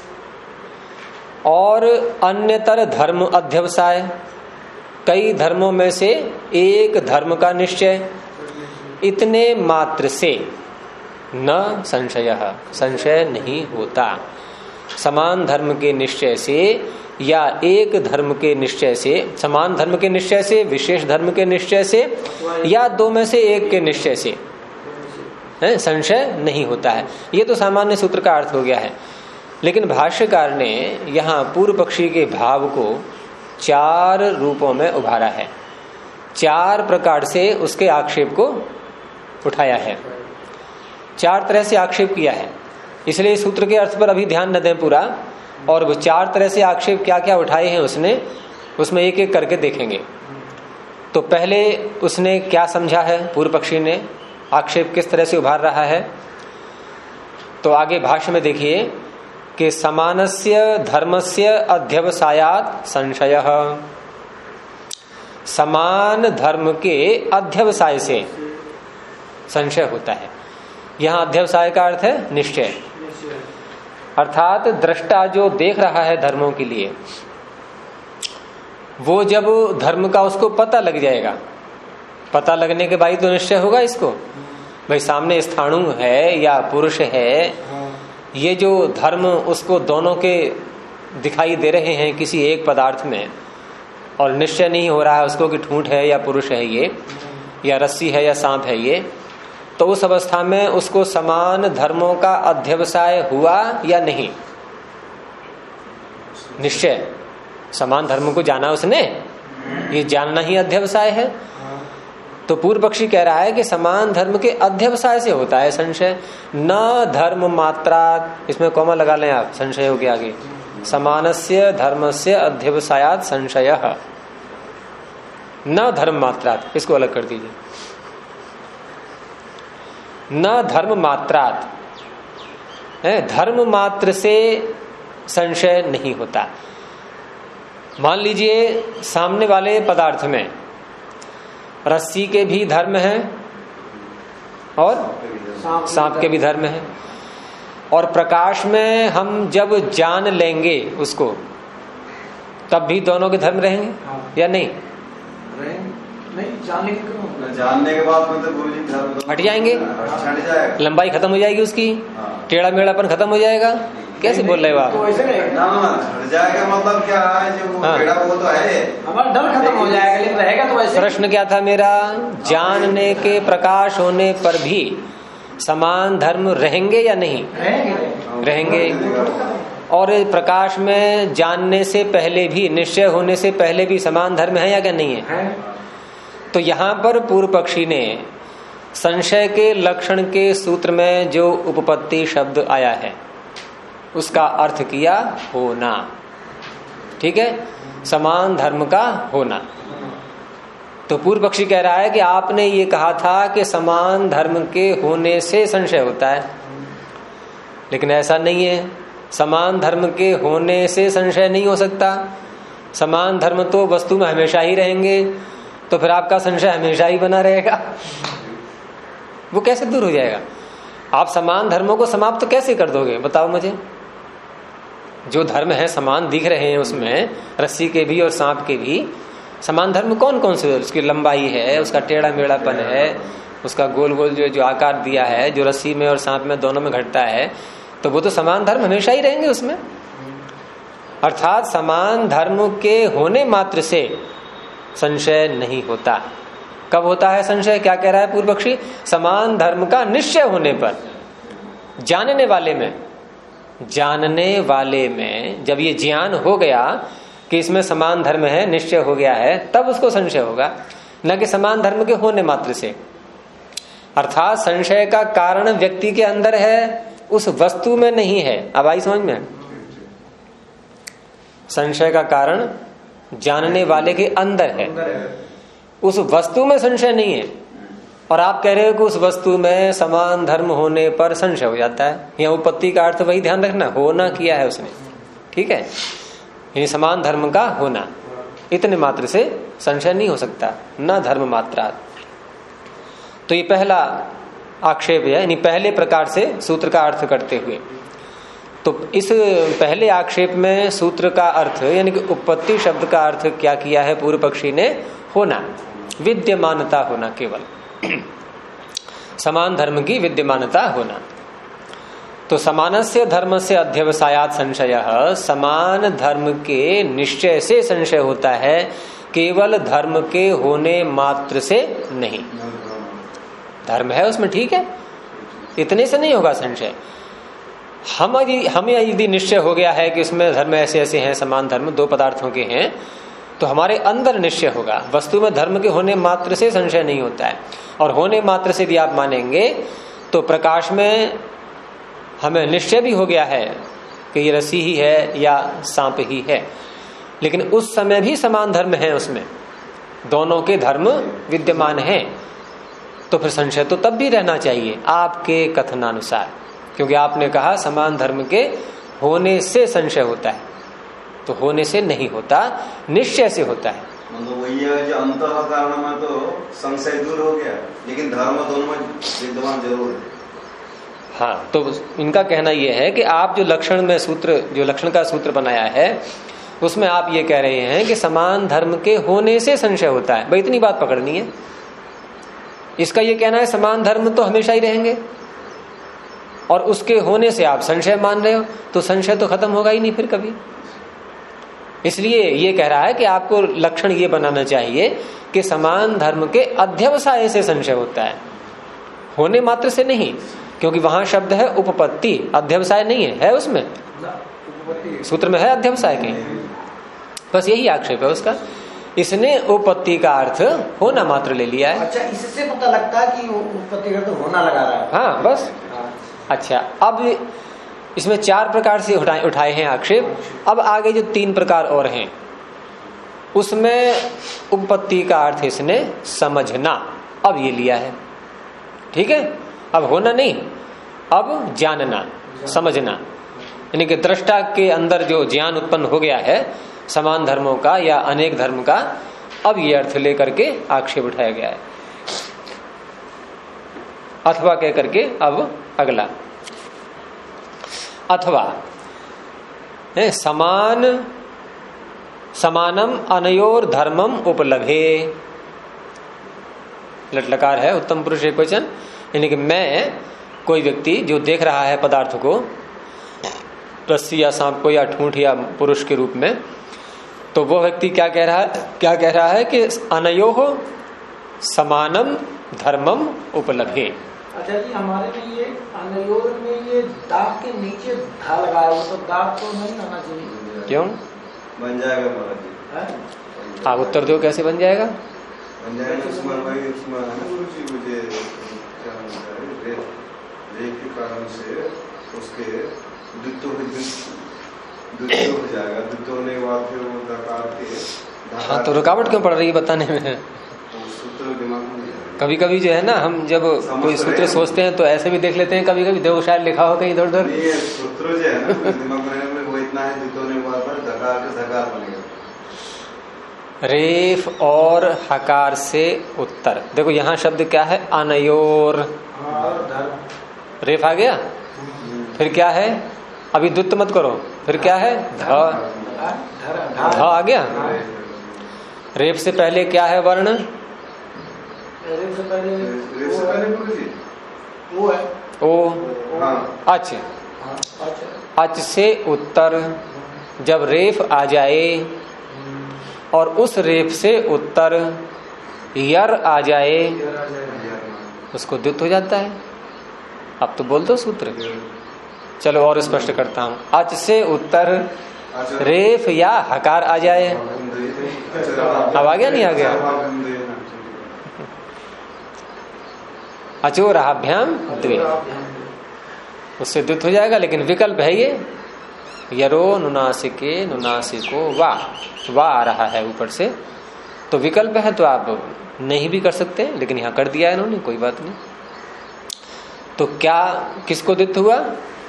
और अन्यतर धर्म अध्यवसाय, कई धर्मों में से एक धर्म का निश्चय, इतने मात्र से न संशय, संशय नहीं होता। समान धर्म के निश्चय से या एक धर्म के निश्चय से, समान धर्म के निश्चय से, विशेष धर्म के निश्चय से, या दो में से एक के निश्चय से, है, संशय नहीं होता है। ये तो सामान्य सूत्र का अर्थ हो गया है। लेकिन भाष्यकार ने यहाँ पूर्व पक्षी के भाव को 4 रूपों में उभारा है, 4 प्रकार से उसके आक्षेप को उठाया है, 4 तरह से आक्षेप किया है। इसलिए सूत्र के अर्थ पर अभी ध्यान न दें पूरा, और वो 4 तरह से आक्षेप क्या क्या उठाए हैं उसने, उसमें एक एक करके देखेंगे। तो पहले उसने क्या समझा है, पूर्व पक्षी ने आक्षेप किस तरह से उभार रहा है। तो आगे भाष्य में देखिए कि समानस्य धर्मस्य अध्यवसायात् संशयः, समान धर्म के अध्यवसाय से संशय होता है। यहां अध्यवसाय का अर्थ है निश्चय, अर्थात दृष्टा जो देख रहा है धर्मों के लिए, वो जब धर्म का उसको पता लग जाएगा, पता लगने के बाद तो निश्चय होगा इसको, भाई सामने स्थाणु है या पुरुष है, ये जो धर्म उसको दोनों के दिखाई दे रहे हैं किसी एक पदार्थ में, और निश्चय नहीं हो रहा है उसको कि ठूंठ है या पुरुष है ये, या रस्सी है या सांप है ये, तो उस अवस्था में उसको समान धर्मों का अध्यवसाय हुआ या नहीं। निश्चय, समान धर्म को जाना उसने, ये जानना ही अध्यवसाय है। तो पूर्व पक्षी कह रहा है कि समान धर्म के अध्यवसाय से होता है संशय, न धर्म मात्रा, इसमें कॉमा लगा लें आप, संशय हो गया आगे, समानस्य धर्मस्य अध्यवसायात् संशयः, न धर्म मात्रात्, इसको अलग कर दीजिए, न धर्म मात्रात्, धर्म मात्र से संशय नहीं होता। मान लीजिए सामने वाले पदार्थ में रस्सी के भी धर्म हैं और सांप के भी धर्म हैं, और प्रकाश में हम जब जान लेंगे उसको तब भी दोनों के धर्म रहेंगे या नहीं? नहीं, जानने के बाद में तो गुरु जी धर्म हट जाएंगे, लंबाई खत्म हो जाएगी उसकी, टेढ़ा मेढ़ापन खत्म हो जाएगा। कैसे बोल रहे हो आप? हट जाएगा मतलब क्या है, जो टेढ़ा वो तो है, हमारा डर खत्म हो जाएगा, लेकिन रहेगा तो वैसे। प्रश्न क्या था मेरा, जानने के प्रकाश होने पर भी समान धर्म रहेंगे या नहीं? रहेंगे। और प्रकाश में जानने से पहले भी, निश्चय होने से पहले भी समान धर्म है या क्या नहीं है? तो यहाँ पर पूर्व पक्षी ने संशय के लक्षण के सूत्र में जो उपपत्ति शब्द आया है उसका अर्थ किया होना। ठीक है, समान धर्म का होना। तो पूर्व पक्षी कह रहा है कि आपने ये कहा था कि समान धर्म के होने से संशय होता है, लेकिन ऐसा नहीं है। समान धर्म के होने से संशय नहीं हो सकता। समान धर्म तो वस्तु में हमेशा ही रहेंगे, तो फिर आपका संशय हमेशा ही बना रहेगा, वो कैसे दूर हो जाएगा? आप समान धर्मों को समाप्त तो कैसे कर दोगे, बताओ मुझे। जो धर्म है समान दिख रहे हैं उसमें, रस्सी के भी और सांप के भी समान धर्म कौन कौन से? उसकी लंबाई है, उसका टेढ़ा मेढ़ापन है, उसका गोल गोल जो आकार दिया है, जो रस्सी में और सांप में दोनों में घटता है, तो वो तो समान धर्म हमेशा ही रहेंगे उसमें। अर्थात समान धर्म के होने मात्र से संशय नहीं होता। कब होता है संशय? क्या कह रहा है पूर्व पक्षी? समान धर्म का निश्चय होने पर, जानने वाले में जब ये ज्ञान हो गया कि इसमें समान धर्म है, निश्चय हो गया है, तब उसको संशय होगा, न कि समान धर्म के होने मात्र से। अर्थात संशय का कारण व्यक्ति के अंदर है, उस वस्तु में नहीं है। अब आई समझ में? संशय का कारण जानने वाले के अंदर है, उस वस्तु में संशय नहीं है। और आप कह रहे हो कि उस वस्तु में समान धर्म होने पर संशय हो जाता है। यहाँ उपपत्ति का अर्थ वही ध्यान रखना, होना किया है उसने। ठीक है, यानी समान धर्म का होना, इतने मात्र से संशय नहीं हो सकता, न धर्म मात्रा। तो ये पहला आक्षेप है, यानी पहले प्रकार से सूत्र का अर्थ करते हुए। तो इस पहले आक्षेप में सूत्र का अर्थ यानी कि उपपत्ति शब्द का अर्थ क्या किया है पूर्व पक्षी ने? होना, विद्यमानता होना, केवल समान धर्म की विद्यमानता होना। तो समानस्य धर्मस्य अध्यवसायात् संशयः, समान धर्म के निश्चय से संशय होता है, केवल धर्म के होने मात्र से नहीं। धर्म है उसमें, ठीक है, इतने से नहीं होगा संशय। हमें यदि निश्चय हो गया है कि इसमें धर्म ऐसे ऐसे हैं, समान धर्म दो पदार्थों के हैं, तो हमारे अंदर निश्चय होगा। वस्तु में धर्म के होने मात्र से संशय नहीं होता है, और होने मात्र से यदि आप मानेंगे तो प्रकाश में हमें निश्चय भी हो गया है कि ये रस्सी ही है या सांप ही है, लेकिन उस समय भी समान धर्म है, उसमें दोनों के धर्म विद्यमान हैं, तो फिर संशय तो तब भी रहना चाहिए आपके कथनानुसार, क्योंकि आपने कहा समान धर्म के होने से संशय होता है, तो होने से नहीं होता, निश्चय से होता है। मतलब वही है जो अंतः कारण में तो संशय दूर हो गया, लेकिन धर्म दोनों में विद्यमान जरूर है। हाँ, तो इनका कहना यह है कि आप जो लक्षण में सूत्र, जो लक्षण का सूत्र बनाया है, उसमें आप ये कह रहे हैं कि समान धर्म के होने से संशय होता है। भाई इतनी बात पकड़नी है। इसका ये कहना है समान धर्म तो हमेशा ही रहेंगे, और उसके होने से आप संशय मान रहे हो, तो संशय तो खत्म होगा ही नहीं फिर कभी। इसलिए ये कह रहा है कि आपको लक्षण ये बनाना चाहिए कि समान धर्म के अध्यवसाय से संशय होता है, होने मात्र से नहीं, क्योंकि वहां शब्द है उपपत्ति, अध्यवसाय नहीं है उसमें, सूत्र में है अध्यवसाय के, बस यही आक्षेप है उसका। इसने उपपत्ति का अर्थ होना मात्र ले लिया है। अच्छा, इससे पता लगता है कि उपपत्ति का तो होना लगा रहा है। हाँ बस। अच्छा, अब इसमें 4 प्रकार से उठाए हैं आक्षेप। अब आगे जो 3 प्रकार और हैं, उसमें उपपत्ति का अर्थ इसने समझना अब ये लिया है। ठीक है, अब होना नहीं, अब जानना, समझना, यानी कि दृष्टा के अंदर जो ज्ञान उत्पन्न हो गया है समान धर्मों का या अनेक धर्म का, अब ये अर्थ लेकर के आक्षेप उठाया गया है। अथवा कह करके अब अगला अथवा समानम अनयोर धर्मम उपलभे, लटलकार है, उत्तम पुरुष एकवचन, यानी कि मैं, कोई व्यक्ति जो देख रहा है पदार्थ को, रस्सी या सांप को या ठूंठ या पुरुष के रूप में, तो वो व्यक्ति क्या कह रहा है कि अनयोः समानम धर्मम उपलभे। अच्छा जी, हमारे में ये अनयोर में ये दाग के नीचे धा लगाया हुआ, तो दाग तो नहीं आना चाहिए। क्यों बन जाएगा महाराज जी? आप उत्तर दो, कैसे बन जाएगा? बन जाएगा उसमें भाई, उसमें मुझे क्या होता है, रेख के कारण से उसके द्वित्व हो जाएगा, द्वित्व होने के बाद फिर वो दकार के। हाँ, तो रुकावट क्यों पड़ रही है बताने में? सूत्र दिमाग में कभी कभी जो है ना, हम जब कोई सूत्र सोचते हैं तो ऐसे भी देख लेते हैं, कभी कभी देखो शायद लिखा हो कहीं इधर उधर। सूत्र जो है ना दिमाग में वो इतना है, द्वित्व होने के बाद दकार के धकार बनेगा। रेफ और हकार से उत्तर, देखो यहाँ शब्द क्या है, अनयोर, रेफ आ गया, फिर क्या है, अभी द्वित्व मत करो, फिर क्या है, ध आ गया। रेफ से पहले क्या है वर्ण? रेफ से पहले वो है ओ। अच, अच से उत्तर, जब रेफ आ जाए और उस रेफ से उत्तर यर आ जाए, उसको द्वित्व हो जाता है। अब तो बोल दो सूत्र। चलो और स्पष्ट करता हूं, अच से उत्तर रेफ या हकार आ जाए, अब आ गया नहीं आ गया? अचोराभ्याम द्वे, उससे द्वित्व हो जाएगा, लेकिन विकल्प है ये, यरो नुनासिके नुनासिको वा आ रहा है ऊपर से, तो विकल्प है, तो आप नहीं भी कर सकते हैं, लेकिन यहां कर दिया है इन्होंने, कोई बात नहीं। तो क्या किसको द्वित्व हुआ?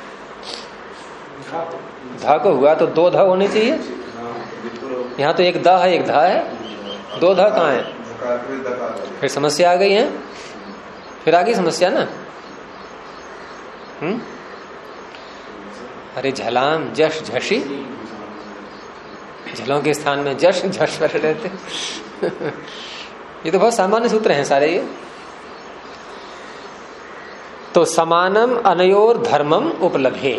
धा को हुआ, तो 2 ध होने चाहिए। यहाँ तो एक द है एक धा है, 2 ध कहाँ है? फिर समस्या आ गई है, फिर आ गई समस्या ना। अरे झलाम जश झशी, झलों के स्थान में जश झश पर रहते ये तो बहुत सामान्य सूत्र हैं सारे ये। तो समानम अनयोर धर्मम उपलभे,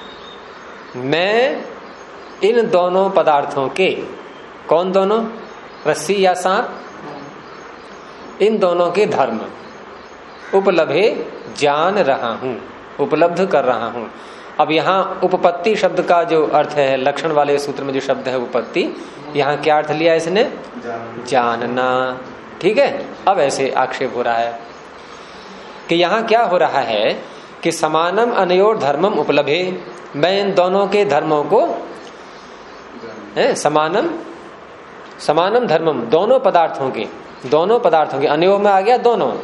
मैं इन दोनों पदार्थों के, कौन दोनों, रस्सी या सांप, इन दोनों के धर्म उपलभे जान रहा हूं, उपलब्ध कर रहा हूं। अब यहाँ उपपत्ति शब्द का जो अर्थ है, लक्षण वाले सूत्र में जो शब्द है उपपत्ति, यहाँ क्या अर्थ लिया इसने? जानना। ठीक है, अब ऐसे आक्षेप हो रहा है कि यहाँ क्या हो रहा है कि समानम अनयोर धर्मम उपलभे, मैं इन दोनों के धर्मों को समानम समानम धर्मम, दोनों पदार्थों के अनयो में आ गया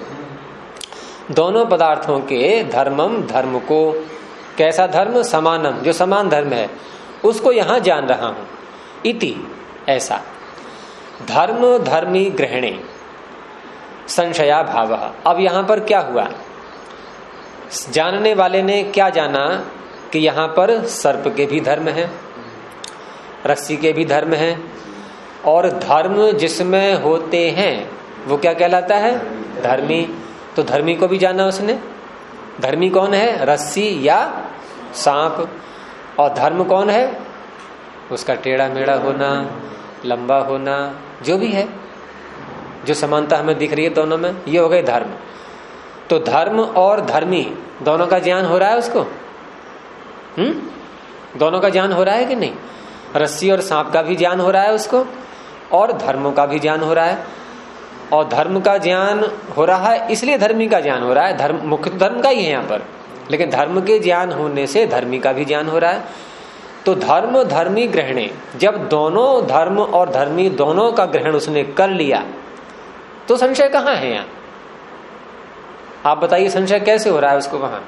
दोनों पदार्थों के धर्मम, धर्म को, कैसा धर्म? समानम, जो समान धर्म है उसको यहां जान रहा हूं। इति, ऐसा। धर्म धर्मी ग्रहणे संशया भाव। अब यहां पर क्या हुआ? जानने वाले ने क्या जाना कि यहां पर सर्प के भी धर्म है, रस्सी के भी धर्म है, और धर्म जिसमें होते हैं वो क्या कहलाता है? धर्मी। तो धर्मी को भी जाना उसने। धर्मी कौन है? रस्सी या सांप। और धर्म कौन है? उसका टेढ़ा मेढ़ा होना, लंबा होना, जो भी है, जो समानता हमें दिख रही है दोनों में, ये हो गए धर्म। तो धर्म और धर्मी दोनों का ज्ञान हो रहा है उसको? दोनों का ज्ञान हो रहा है कि नहीं? रस्सी और सांप का भी ज्ञान हो रहा है उसको, और धर्मों का भी ज्ञान हो रहा है। और धर्म का ज्ञान हो रहा है इसलिए धर्मी का ज्ञान हो रहा है। धर्म मुख्य धर्म का ही है यहाँ पर, लेकिन धर्म के ज्ञान होने से धर्मी का भी ज्ञान हो रहा है। तो धर्म धर्मी ग्रहणे, जब दोनों धर्म और धर्मी दोनों का ग्रहण उसने कर लिया तो संशय कहाँ है यहाँ? आप बताइए, संशय कैसे हो रहा है उसको वहां?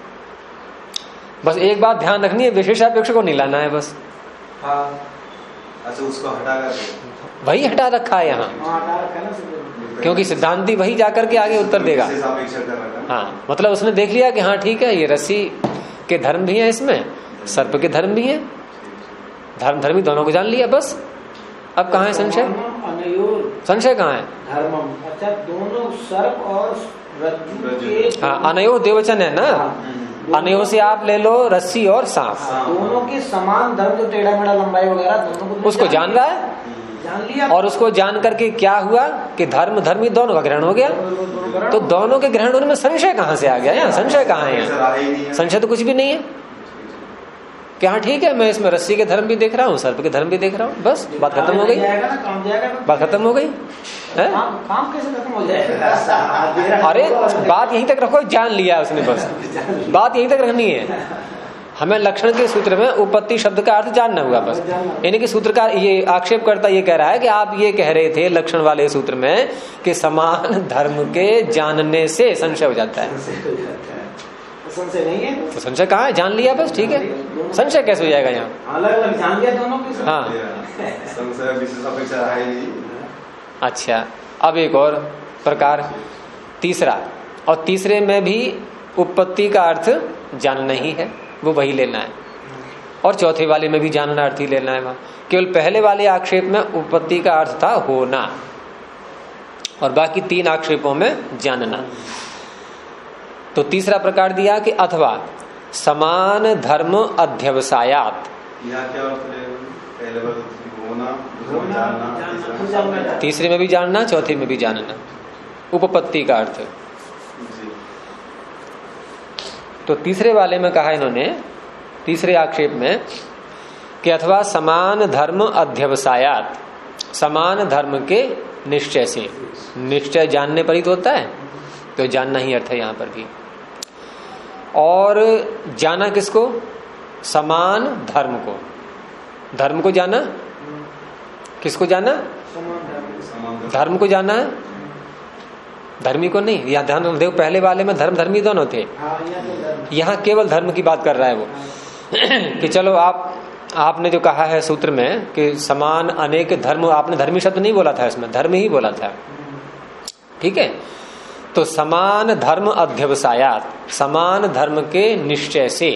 बस एक बात ध्यान रखनी है, विशेषापेक्ष को नहीं लाना है बस। अच्छा, उसको हटा कर वही हटा रखा है यहाँ, क्योंकि सिद्धांती वही जाकर के आगे उत्तर देगा। हाँ, मतलब उसने देख लिया कि हाँ ठीक है, ये रस्सी के धर्म भी है, इसमें सर्प के धर्म भी है, धर्म धर्मी दोनों को जान लिया बस। अब कहाँ है संशय? संशय कहाँ है? धर्मम, अच्छा, दोनों सर्प और रज्जु के, हाँ, अनयो देवचन है ना, अनयो से आप ले लो रस्सी और सांप, दोनों के समान धर्म, जो टेढ़ा मेढ़ा लंबाई वगैरह दोनों को उसको जान रहा है, जान लिया। और उसको जान करके क्या हुआ कि धर्म धर्मी दोनों का ग्रहण हो गया। तो दोनों के ग्रहण होने में संशय कहाँ से आ गया? यहाँ संशय कहाँ है? यहाँ संशय तो कुछ भी नहीं है कि हाँ ठीक है, मैं इसमें रस्सी के धर्म भी देख रहा हूँ, सर्प के धर्म भी देख रहा हूँ, बस बात खत्म हो गई। बात खत्म हो गई है? काम कैसे खत्म हो जाएगा? अरे बात यहीं तक रखो, जान लिया उसने, बस बात यहीं तक रखनी है। हमें लक्षण के सूत्र में उपपत्ति शब्द का अर्थ जानना होगा बस। यानी कि सूत्रकार ये आक्षेपकर्ता ये कह रहा है कि आप ये कह रहे थे लक्षण वाले सूत्र में कि समान धर्म के जानने से संशय हो जाता है। संशय नहीं है तो संशय कहाँ है? जान लिया बस, ठीक है, संशय कैसे हो जाएगा यहाँ? अलग अलग जान लिया दोनों की। हाँ, संशय विशेषापेक्षा है ही नहीं। अच्छा, अब एक और प्रकार, तीसरा, और तीसरे में भी उपपत्ति का अर्थ जानना ही है, वो वही लेना है, और चौथे वाले में भी जानना अर्थ ही लेना है वहां। केवल पहले वाले आक्षेप में उपपत्ति का अर्थ था होना, और बाकी तीन आक्षेपों में जानना। तो तीसरा प्रकार दिया कि अथवा समान धर्म अध्यवसायात। यहाँ क्या अर्थ है? पहले होना, जानना, तीसरे में भी जानना, चौथे में भी जानना, उपपत्ति का अर्थ। तो तीसरे वाले में कहा इन्होंने, तीसरे आक्षेप में कि अथवा समान धर्म अध्यवसायात, समान धर्म के निश्चय से। निश्चय जानने पर ही तो होता है, तो जानना ही अर्थ है यहाँ पर भी। और जाना किसको? समान धर्म को। धर्म को जाना, किसको जाना? धर्म को जाना है, धर्मी को नहीं। यहाँ ध्यान देखो, पहले वाले में धर्म धर्मी दोनों थे, यहाँ केवल धर्म की बात कर रहा है वो कि चलो आपने जो कहा है सूत्र में कि समान अनेक धर्म, आपने धर्मी शब्द नहीं बोला था, इसमें धर्म ही बोला था, ठीक है। तो समान धर्म अध्यवसायात, समान धर्म के निश्चय से।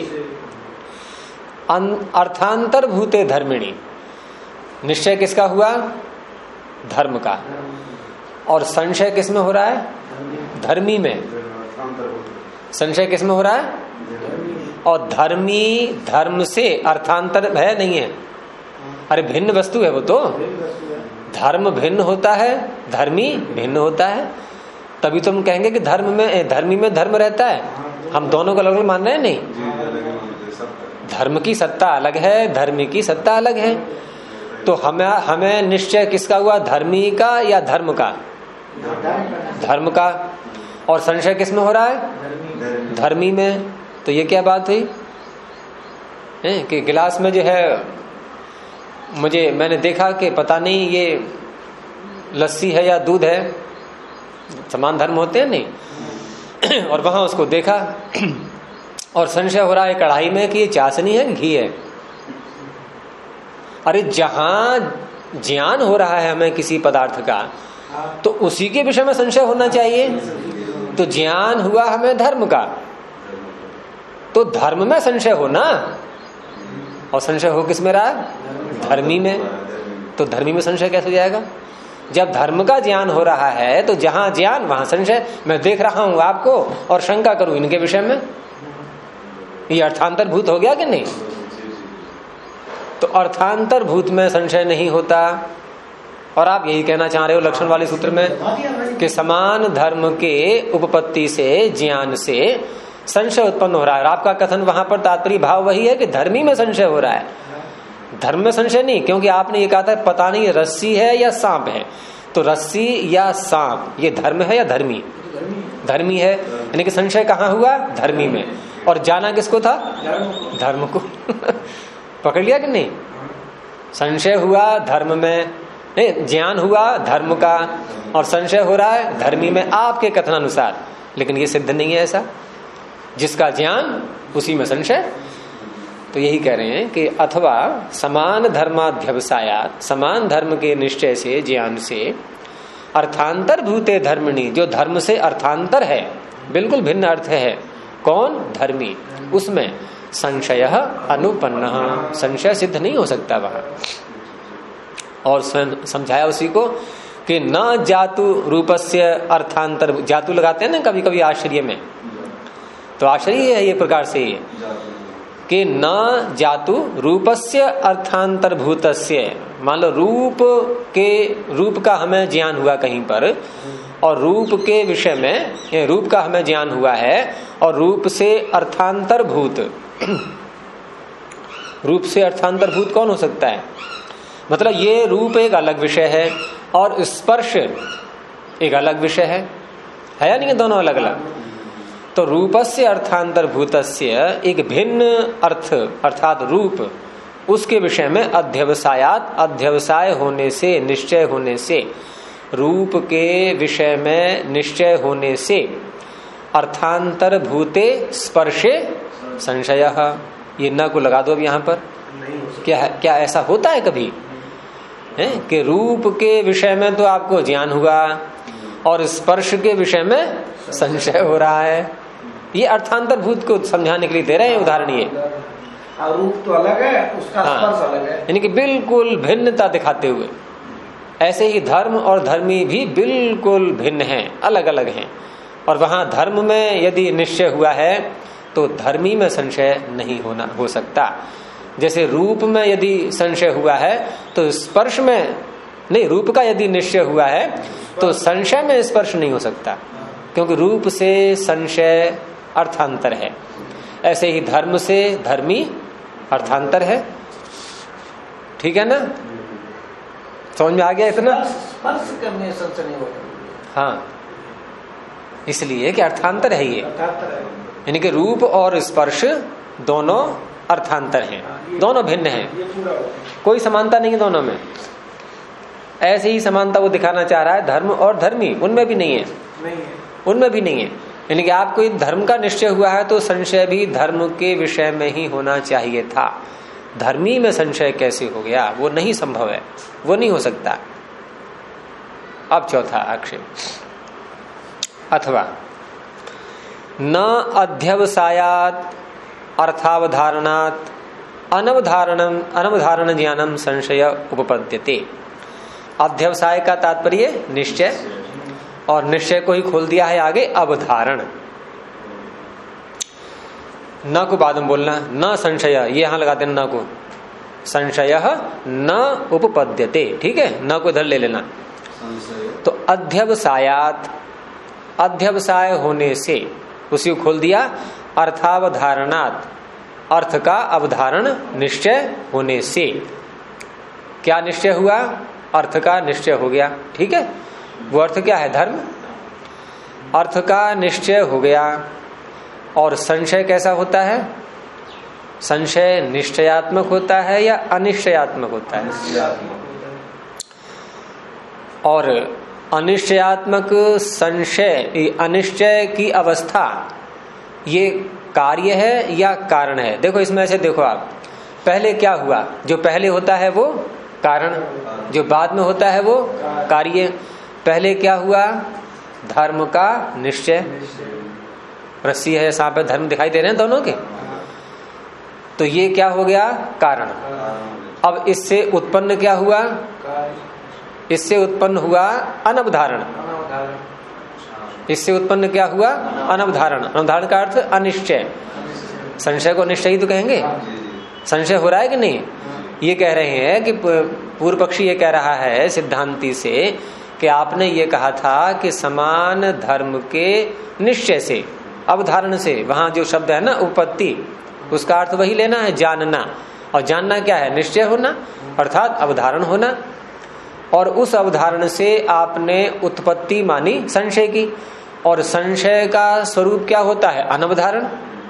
अर्थांतरभूते धर्मिणी, निश्चय किसका हुआ? धर्म का। और संशय किस में हो रहा है? धर्मी में। संशय किस में हो रहा है? और धर्मी धर्म से अर्थांतर है नहीं है? अरे भिन्न वस्तु है वो तो, धर्म भिन्न होता है, धर्मी भिन्न होता है। तभी तुम कहेंगे कि धर्मी में धर्म रहता है। हम दोनों को अलग अलग मान रहे हैं, नहीं। धर्म की सत्ता अलग है, धर्मी की सत्ता अलग है। तो हमें निश्चय किसका हुआ, धर्मी का या धर्म का? धर्म का। और संशय किस में हो रहा है? धर्मी में। तो ये क्या बात हुई कि गिलास में जो है मैंने देखा कि पता नहीं ये लस्सी है या दूध है, समान धर्म होते हैं नहीं। और वहां उसको देखा और संशय हो रहा है कढ़ाई में कि ये चाशनी है घी है। अरे जहां ज्ञान हो रहा है हमें किसी पदार्थ का, तो उसी के विषय में संशय होना चाहिए। तो ज्ञान हुआ हमें धर्म का, तो धर्म में संशय होना, और संशय हो किस में रहा है? धर्मी में। तो धर्मी में संशय कैसे हो जाएगा? जब धर्म का ज्ञान हो रहा है तो जहां ज्ञान वहां संशय। मैं देख रहा हूं आपको और शंका करूं इनके विषय में, ये अर्थांतर भूत हो गया कि नहीं? तो अर्थांतर भूत में संशय नहीं होता। और आप यही कहना चाह रहे हो लक्षण वाले सूत्र में कि समान धर्म के उपपत्ति से, ज्ञान से संशय उत्पन्न हो रहा है। और आपका कथन वहां पर तात्पर्य भाव वही है कि धर्मी में संशय हो रहा है, धर्म में संशय नहीं। क्योंकि आपने ये कहा था पता नहीं रस्सी है या सांप है, तो रस्सी या सांप ये धर्म है या धर्मी? धर्मी है। यानी कि संशय कहाँ हुआ? धर्मी में। और जाना किसको था? धर्म को। पकड़ लिया कि नहीं? संशय हुआ धर्म में, ज्ञान हुआ धर्म का, और संशय हो रहा है धर्मी में आपके कथनानुसार। लेकिन ये सिद्ध नहीं है ऐसा। जिसका ज्ञान उसी में संशय। तो यही कह रहे हैं कि अथवा समान धर्माध्यवसायात, समान धर्म के निश्चय से, ज्ञान से, अर्थांतर भूते धर्मणि, जो धर्म से अर्थांतर है, बिल्कुल भिन्न अर्थ है। कौन? धर्मी। उसमें संशय अनुपन्न, संशय सिद्ध नहीं हो सकता वहां। और समझाया उसी को कि न जातु रूपस्य अर्थांतर, जातु लगाते हैं ना कभी कभी आश्चर्य में, तो आश्चर्य है ये प्रकार से कि न जातु रूपस्य अर्थांतरभूतस्य। मान लो रूप का हमें ज्ञान हुआ कहीं पर, और रूप के विषय में, रूप का हमें ज्ञान हुआ है और रूप से अर्थांतरभूत, रूप से अर्थांतरभूत कौन हो सकता है? मतलब ये रूप एक अलग विषय है और स्पर्श एक अलग विषय है या नहीं? दोनों अलग अलग। तो रूपस्य अर्थांतरभूतस्य एक भिन्न अर्थ अर्थात रूप, उसके विषय में अध्यवसायात, अध्यवसाय होने से, निश्चय होने से, रूप के विषय में निश्चय होने से, अर्थांतरभूते स्पर्शे संशय। ये न को लगा दो अब यहां पर। क्या ऐसा होता है कभी कि रूप के विषय में तो आपको ज्ञान हुआ और स्पर्श के विषय में संशय हो रहा है? ये अर्थांतरभूत को समझाने के लिए दे रहे हैं उदाहरण। ये रूप तो अलग है, उसका स्पर्श अलग है, यानी कि बिल्कुल भिन्नता दिखाते हुए। ऐसे ही धर्म और धर्मी भी बिल्कुल भिन्न हैं, अलग अलग हैं। और वहां धर्म में यदि निश्चय हुआ है तो धर्मी में संशय नहीं हो सकता। जैसे रूप में यदि संशय हुआ है तो स्पर्श में नहीं, रूप का यदि निश्चय हुआ है तो संशय में स्पर्श नहीं हो सकता, क्योंकि रूप से संशय अर्थांतर है। ऐसे ही धर्म से धर्मी अर्थांतर है। ठीक है ना? समझ में आ गया इतना? स्पर्श करने से संशय नहीं होता। हाँ, इसलिए कि अर्थांतर है ये, यानी कि रूप और स्पर्श दोनों अर्थांतर हैं, दोनों भिन्न हैं, कोई समानता नहीं है दोनों में। ऐसे ही समानता वो दिखाना चाह रहा है धर्म और धर्मी, उनमें भी नहीं है, उनमें भी नहीं है। यानी कि आपको धर्म का निश्चय हुआ है तो संशय भी धर्म के विषय में ही होना चाहिए था। धर्मी में संशय कैसे हो गया? वो नहीं संभव है, वो नहीं हो सकता। अब चौथा आक्षेप, अथवा न अध्यवसायात अर्थावधारणात अनवधारण ज्ञानम संशय उपपद्यते। अध्यवसाय का तात्पर्य निश्चय, और निश्चय को ही खोल दिया है आगे अवधारण। न को बाद में बोलना, न संशय, ये यहां लगा देना न को, संशय न उपपद्यते। ठीक है, न को इधर ले लेना। तो अध्यवसायात अध्यवसाय होने से, उसी को खोल दिया, अर्थावधारणात्, अर्थ का अवधारण निश्चय होने से। क्या निश्चय हुआ? अर्थ का निश्चय हो गया। ठीक है, वो अर्थ क्या है? धर्म। अर्थ का निश्चय हो गया। और संशय कैसा होता है? संशय निश्चयात्मक होता है या अनिश्चयात्मक होता है? और अनिश्चयात्मक संशय, अनिश्चय की अवस्था, ये कार्य है या कारण है? देखो इसमें ऐसे देखो आप, पहले क्या हुआ? जो पहले होता है वो कारण, जो बाद में होता है वो कार्य। पहले क्या हुआ? धर्म का निश्चय। रस्सी है, सांप है, धर्म दिखाई दे रहे हैं दोनों के। तो ये क्या हो गया? कारण। अब इससे उत्पन्न क्या हुआ? इससे उत्पन्न हुआ अनवधारण। इससे उत्पन्न क्या हुआ? अनवधारण। अनवधारण का अर्थ अनिश्चय। संशय को निश्चय ही तो कहेंगे। संशय हो रहा है कि नहीं? ये कह रहे हैं कि पूर्व पक्षी ये कह रहा है सिद्धांती से कि आपने ये कहा था कि समान धर्म के निश्चय से, अवधारण से, वहां जो शब्द है ना उपपत्ति, उसका अर्थ वही लेना है, जानना। और जानना क्या है? निश्चय होना, अर्थात अवधारण होना। और उस अवधारण से आपने उत्पत्ति मानी संशय की, और संशय का स्वरूप क्या होता है? अनवधारण।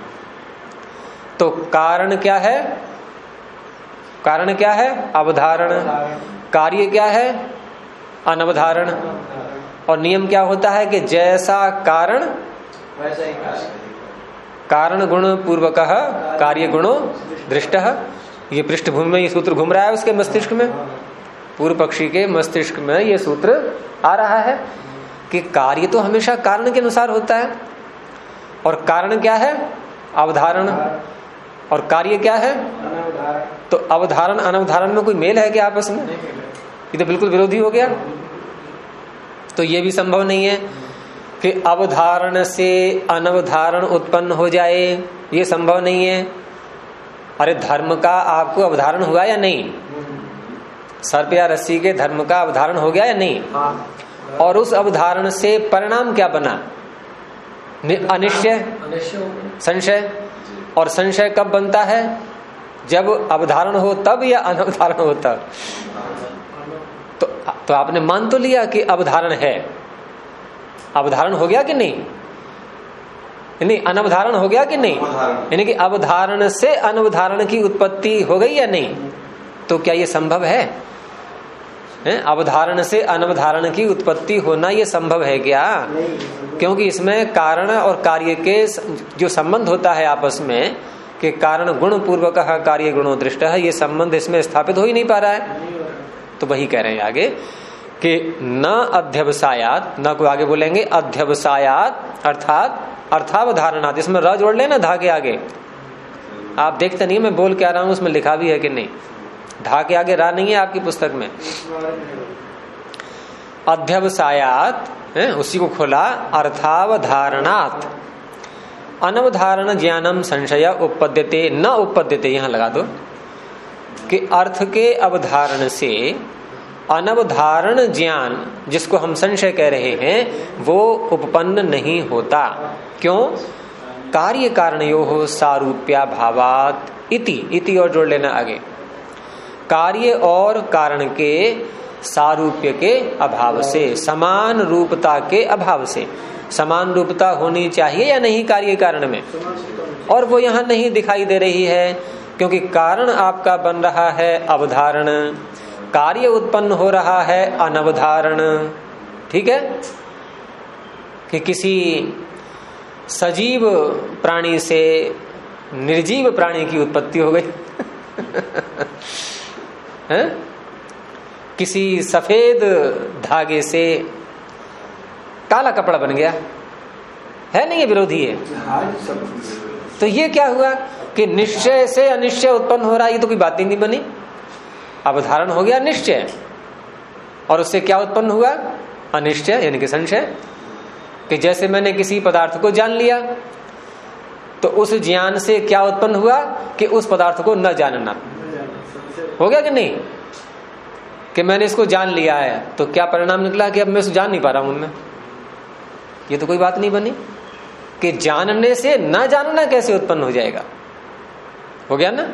तो कारण क्या है? कारण क्या है? अवधारण। कार्य क्या है? अनवधारण। और नियम क्या होता है कि जैसा कारण वैसा ही कारण गुण पूर्वकः कार्य गुणो दृष्टः। ये पृष्ठभूमि में ये सूत्र घूम रहा है उसके मस्तिष्क में, पूर्व पक्षी के मस्तिष्क में ये सूत्र आ रहा है कि कार्य तो हमेशा कारण के अनुसार होता है, और कारण क्या है? अवधारण। और कार्य क्या है? तो अवधारण अनवधारण में कोई मेल है क्या आपस में? ये तो बिल्कुल विरोधी हो गया। तो ये भी संभव नहीं है कि अवधारण से अनवधारण उत्पन्न हो जाए, ये संभव नहीं है। अरे धर्म का आपको अवधारण हुआ या नहीं? सर्प या रस्सी के धर्म का अवधारण हो गया या नहीं? और उस अवधारण से परिणाम क्या बना? अनिश्चय, संशय। और संशय कब बनता है? जब अवधारण हो तब या अनवधारण हो तब? तो आपने मान तो लिया कि अवधारण है, अवधारण हो गया कि नहीं? नहीं, अनवधारण हो गया कि नहीं? यानी कि अवधारण से अनवधारण की उत्पत्ति हो गई या नहीं? तो क्या ये संभव है? अवधारण से अनवधारण की उत्पत्ति होना ये संभव है क्या? क्योंकि इसमें कारण और कार्य के जो संबंध होता है आपस में, कि कारण गुण पूर्वकः कार्य गुणो दृष्टः, ये संबंध इसमें स्थापित हो ही नहीं पा रहा है। तो वही कह रहे हैं आगे कि न अध्यवसायात, न को आगे बोलेंगे अध्यवसायात अर्थात अर्थावधारणात। इसमें र जोड़ लेना धा के आगे। आप देखते नहीं मैं बोल क्या रहा हूं, उसमें लिखा भी है कि नहीं? धा के आगे रा नहीं है आपकी पुस्तक में। अध्यवसायात है, उसी को खोला, अर्थावधारणात अनवधारण ज्ञानम संशय उपपद्यते न उपपद्यते, यहां लगा दो कि अर्थ के अवधारण से अनवधारण ज्ञान, जिसको हम संशय कह रहे हैं, वो उपपन्न नहीं होता। क्यों? कार्य कारणयोः सारूप्या भावात इति और जोड़ लेना आगे। कार्य और कारण के सारूप्य के अभाव से, समान रूपता के अभाव से। समान रूपता होनी चाहिए या नहीं कार्य कारण में? और वो यहाँ नहीं दिखाई दे रही है, क्योंकि कारण आपका बन रहा है अवधारण, कार्य उत्पन्न हो रहा है अनवधारण। ठीक है, कि किसी सजीव प्राणी से निर्जीव प्राणी की उत्पत्ति हो गई है? किसी सफेद धागे से काला कपड़ा बन गया है, नहीं? ये विरोधी है। तो ये क्या हुआ कि निश्चय से अनिश्चय उत्पन्न हो रहा है, ये तो कोई बात ही नहीं बनी। अवधारण हो गया निश्चय, और उससे क्या उत्पन्न हुआ? अनिश्चय, यानी कि संशय। कि जैसे मैंने किसी पदार्थ को जान लिया, तो उस ज्ञान से क्या उत्पन्न हुआ कि उस पदार्थ को न जानना। हो गया कि नहीं? कि मैंने इसको जान लिया है, तो क्या परिणाम निकला कि अब मैं इसको जान नहीं पा रहा हूं। मैं ये तो कोई बात नहीं बनी कि जानने से न जानना कैसे उत्पन्न हो जाएगा। हो गया ना?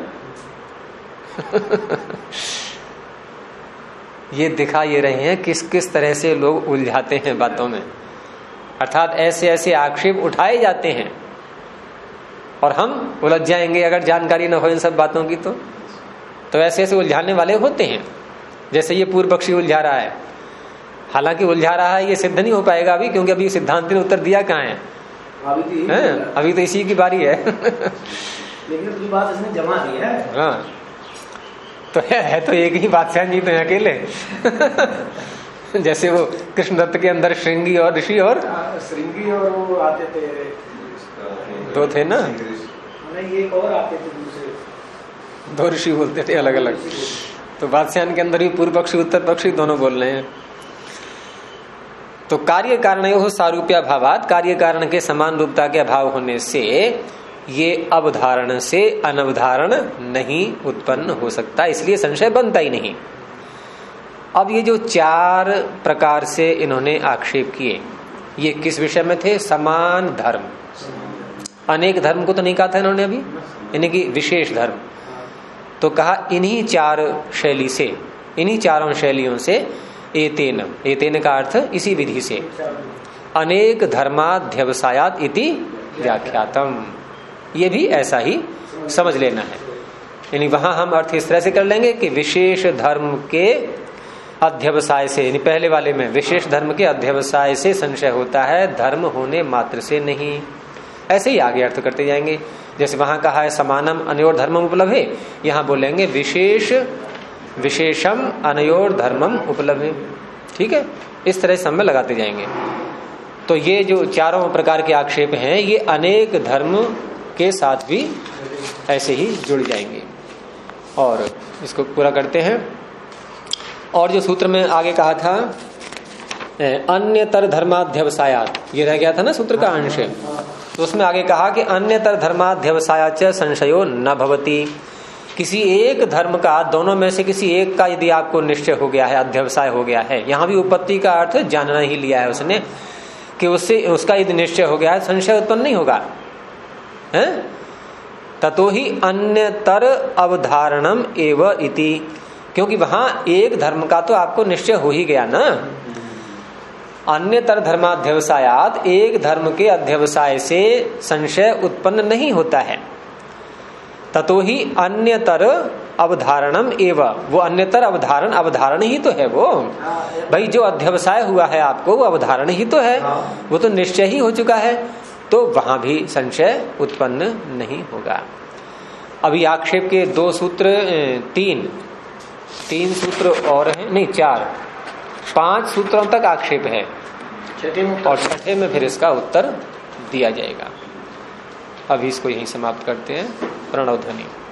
ये दिखा ये रहे हैं किस किस तरह से लोग उलझाते हैं बातों में, अर्थात ऐसे ऐसे आक्षेप उठाए जाते हैं और हम उलझ जाएंगे अगर जानकारी न हो इन सब बातों की। तो ऐसे ऐसे उलझाने वाले होते हैं। जैसे ये पूर्व पक्षी उलझा रहा है, हालांकि उलझा रहा है ये सिद्ध नहीं हो पाएगा अभी, क्योंकि अभी सिद्धांत ने उत्तर दिया कहाँ है, अभी तो इसी की बारी है। लेकिन अपनी बात इसने जमा दी है। हाँ, तो है तो एक ही बादशाह जी तो अकेले। जैसे वो कृष्ण दत्त के अंदर श्रृंगी और ऋषि और श्रृंगी और वो आते थे, दो थे ना, एक और आते थे दूसरे, दो ऋषि बोलते थे अलग अलग। तो बादशाह के अंदर भी पूर्व पक्षी उत्तर पक्षी दोनों बोल रहे हैं। तो कार्य कारण सारूप्या भावात, कार्य कारण के समान रूपता के अभाव होने से ये अवधारण से अनवधारण नहीं उत्पन्न हो सकता, इसलिए संशय बनता ही नहीं। अब ये जो 4 प्रकार से इन्होंने आक्षेप किए, ये किस विषय में थे? समान धर्म, अनेक धर्म को तो नहीं कहा था इन्होंने अभी, यानी कि विशेष धर्म। तो कहा इन्हीं 4 शैली से, इन्हीं 4 शैलियों से, एतेन, एतेन का अर्थ इसी विधि से, अनेक धर्माध्यवसायात इति व्याख्यातम, ये भी ऐसा ही समझ लेना है। यानी वहां हम अर्थ इस तरह से कर लेंगे कि विशेष धर्म के अध्यवसाय से, यानी पहले वाले में विशेष धर्म के अध्यवसाय से संशय होता है, धर्म होने मात्र से नहीं। ऐसे ही आगे अर्थ करते जाएंगे। जैसे वहां कहा है समानम अनयोर धर्मम उपलब्धे, यहां बोलेंगे विशेष विशेषम अनयोर धर्मम उपलब्धे। ठीक है, इस तरह से हम लगाते जाएंगे। तो ये जो 4 प्रकार के आक्षेप हैं ये अनेक धर्म के साथ भी ऐसे ही जुड़ जाएंगे। और इसको पूरा करते हैं। और जो सूत्र में आगे कहा था अन्यतर धर्माध्यवसायात, ये रह गया था ना सूत्र का अंश, तो उसमें आगे कहा कि अन्यतर धर्माध्यवसायाच संशयो न भवति। किसी एक धर्म का, दोनों में से किसी एक का यदि आपको निश्चय हो गया है, अध्यवसाय हो गया है, यहां भी उपपत्ति का अर्थ जानना ही लिया है उसने, कि उससे उसका यदि निश्चय हो गया है, संशय उत्पन्न नहीं होगा है। ततो ही अन्यतर अवधारणम एव इति, क्योंकि वहां एक धर्म का तो आपको निश्चय हो ही गया ना। अन्यतर धर्माध्यवसायात, एक धर्म के अध्यवसाय से संशय उत्पन्न नहीं होता है। ततो ही अन्यतर अवधारणम एव, वो अन्यतर अवधारण, अवधारण ही तो है वो भाई, जो अध्यवसाय हुआ है आपको वो अवधारण ही तो है, वो तो निश्चय ही हो चुका है, तो वहां भी संशय उत्पन्न नहीं होगा। अभी आक्षेप के 2 सूत्र, 3 सूत्र और हैं, नहीं 4, 5 सूत्रों तक आक्षेप है, और 6ठे में फिर इसका उत्तर दिया जाएगा। अभी इसको यहीं समाप्त करते हैं। प्रणव ध्वनि।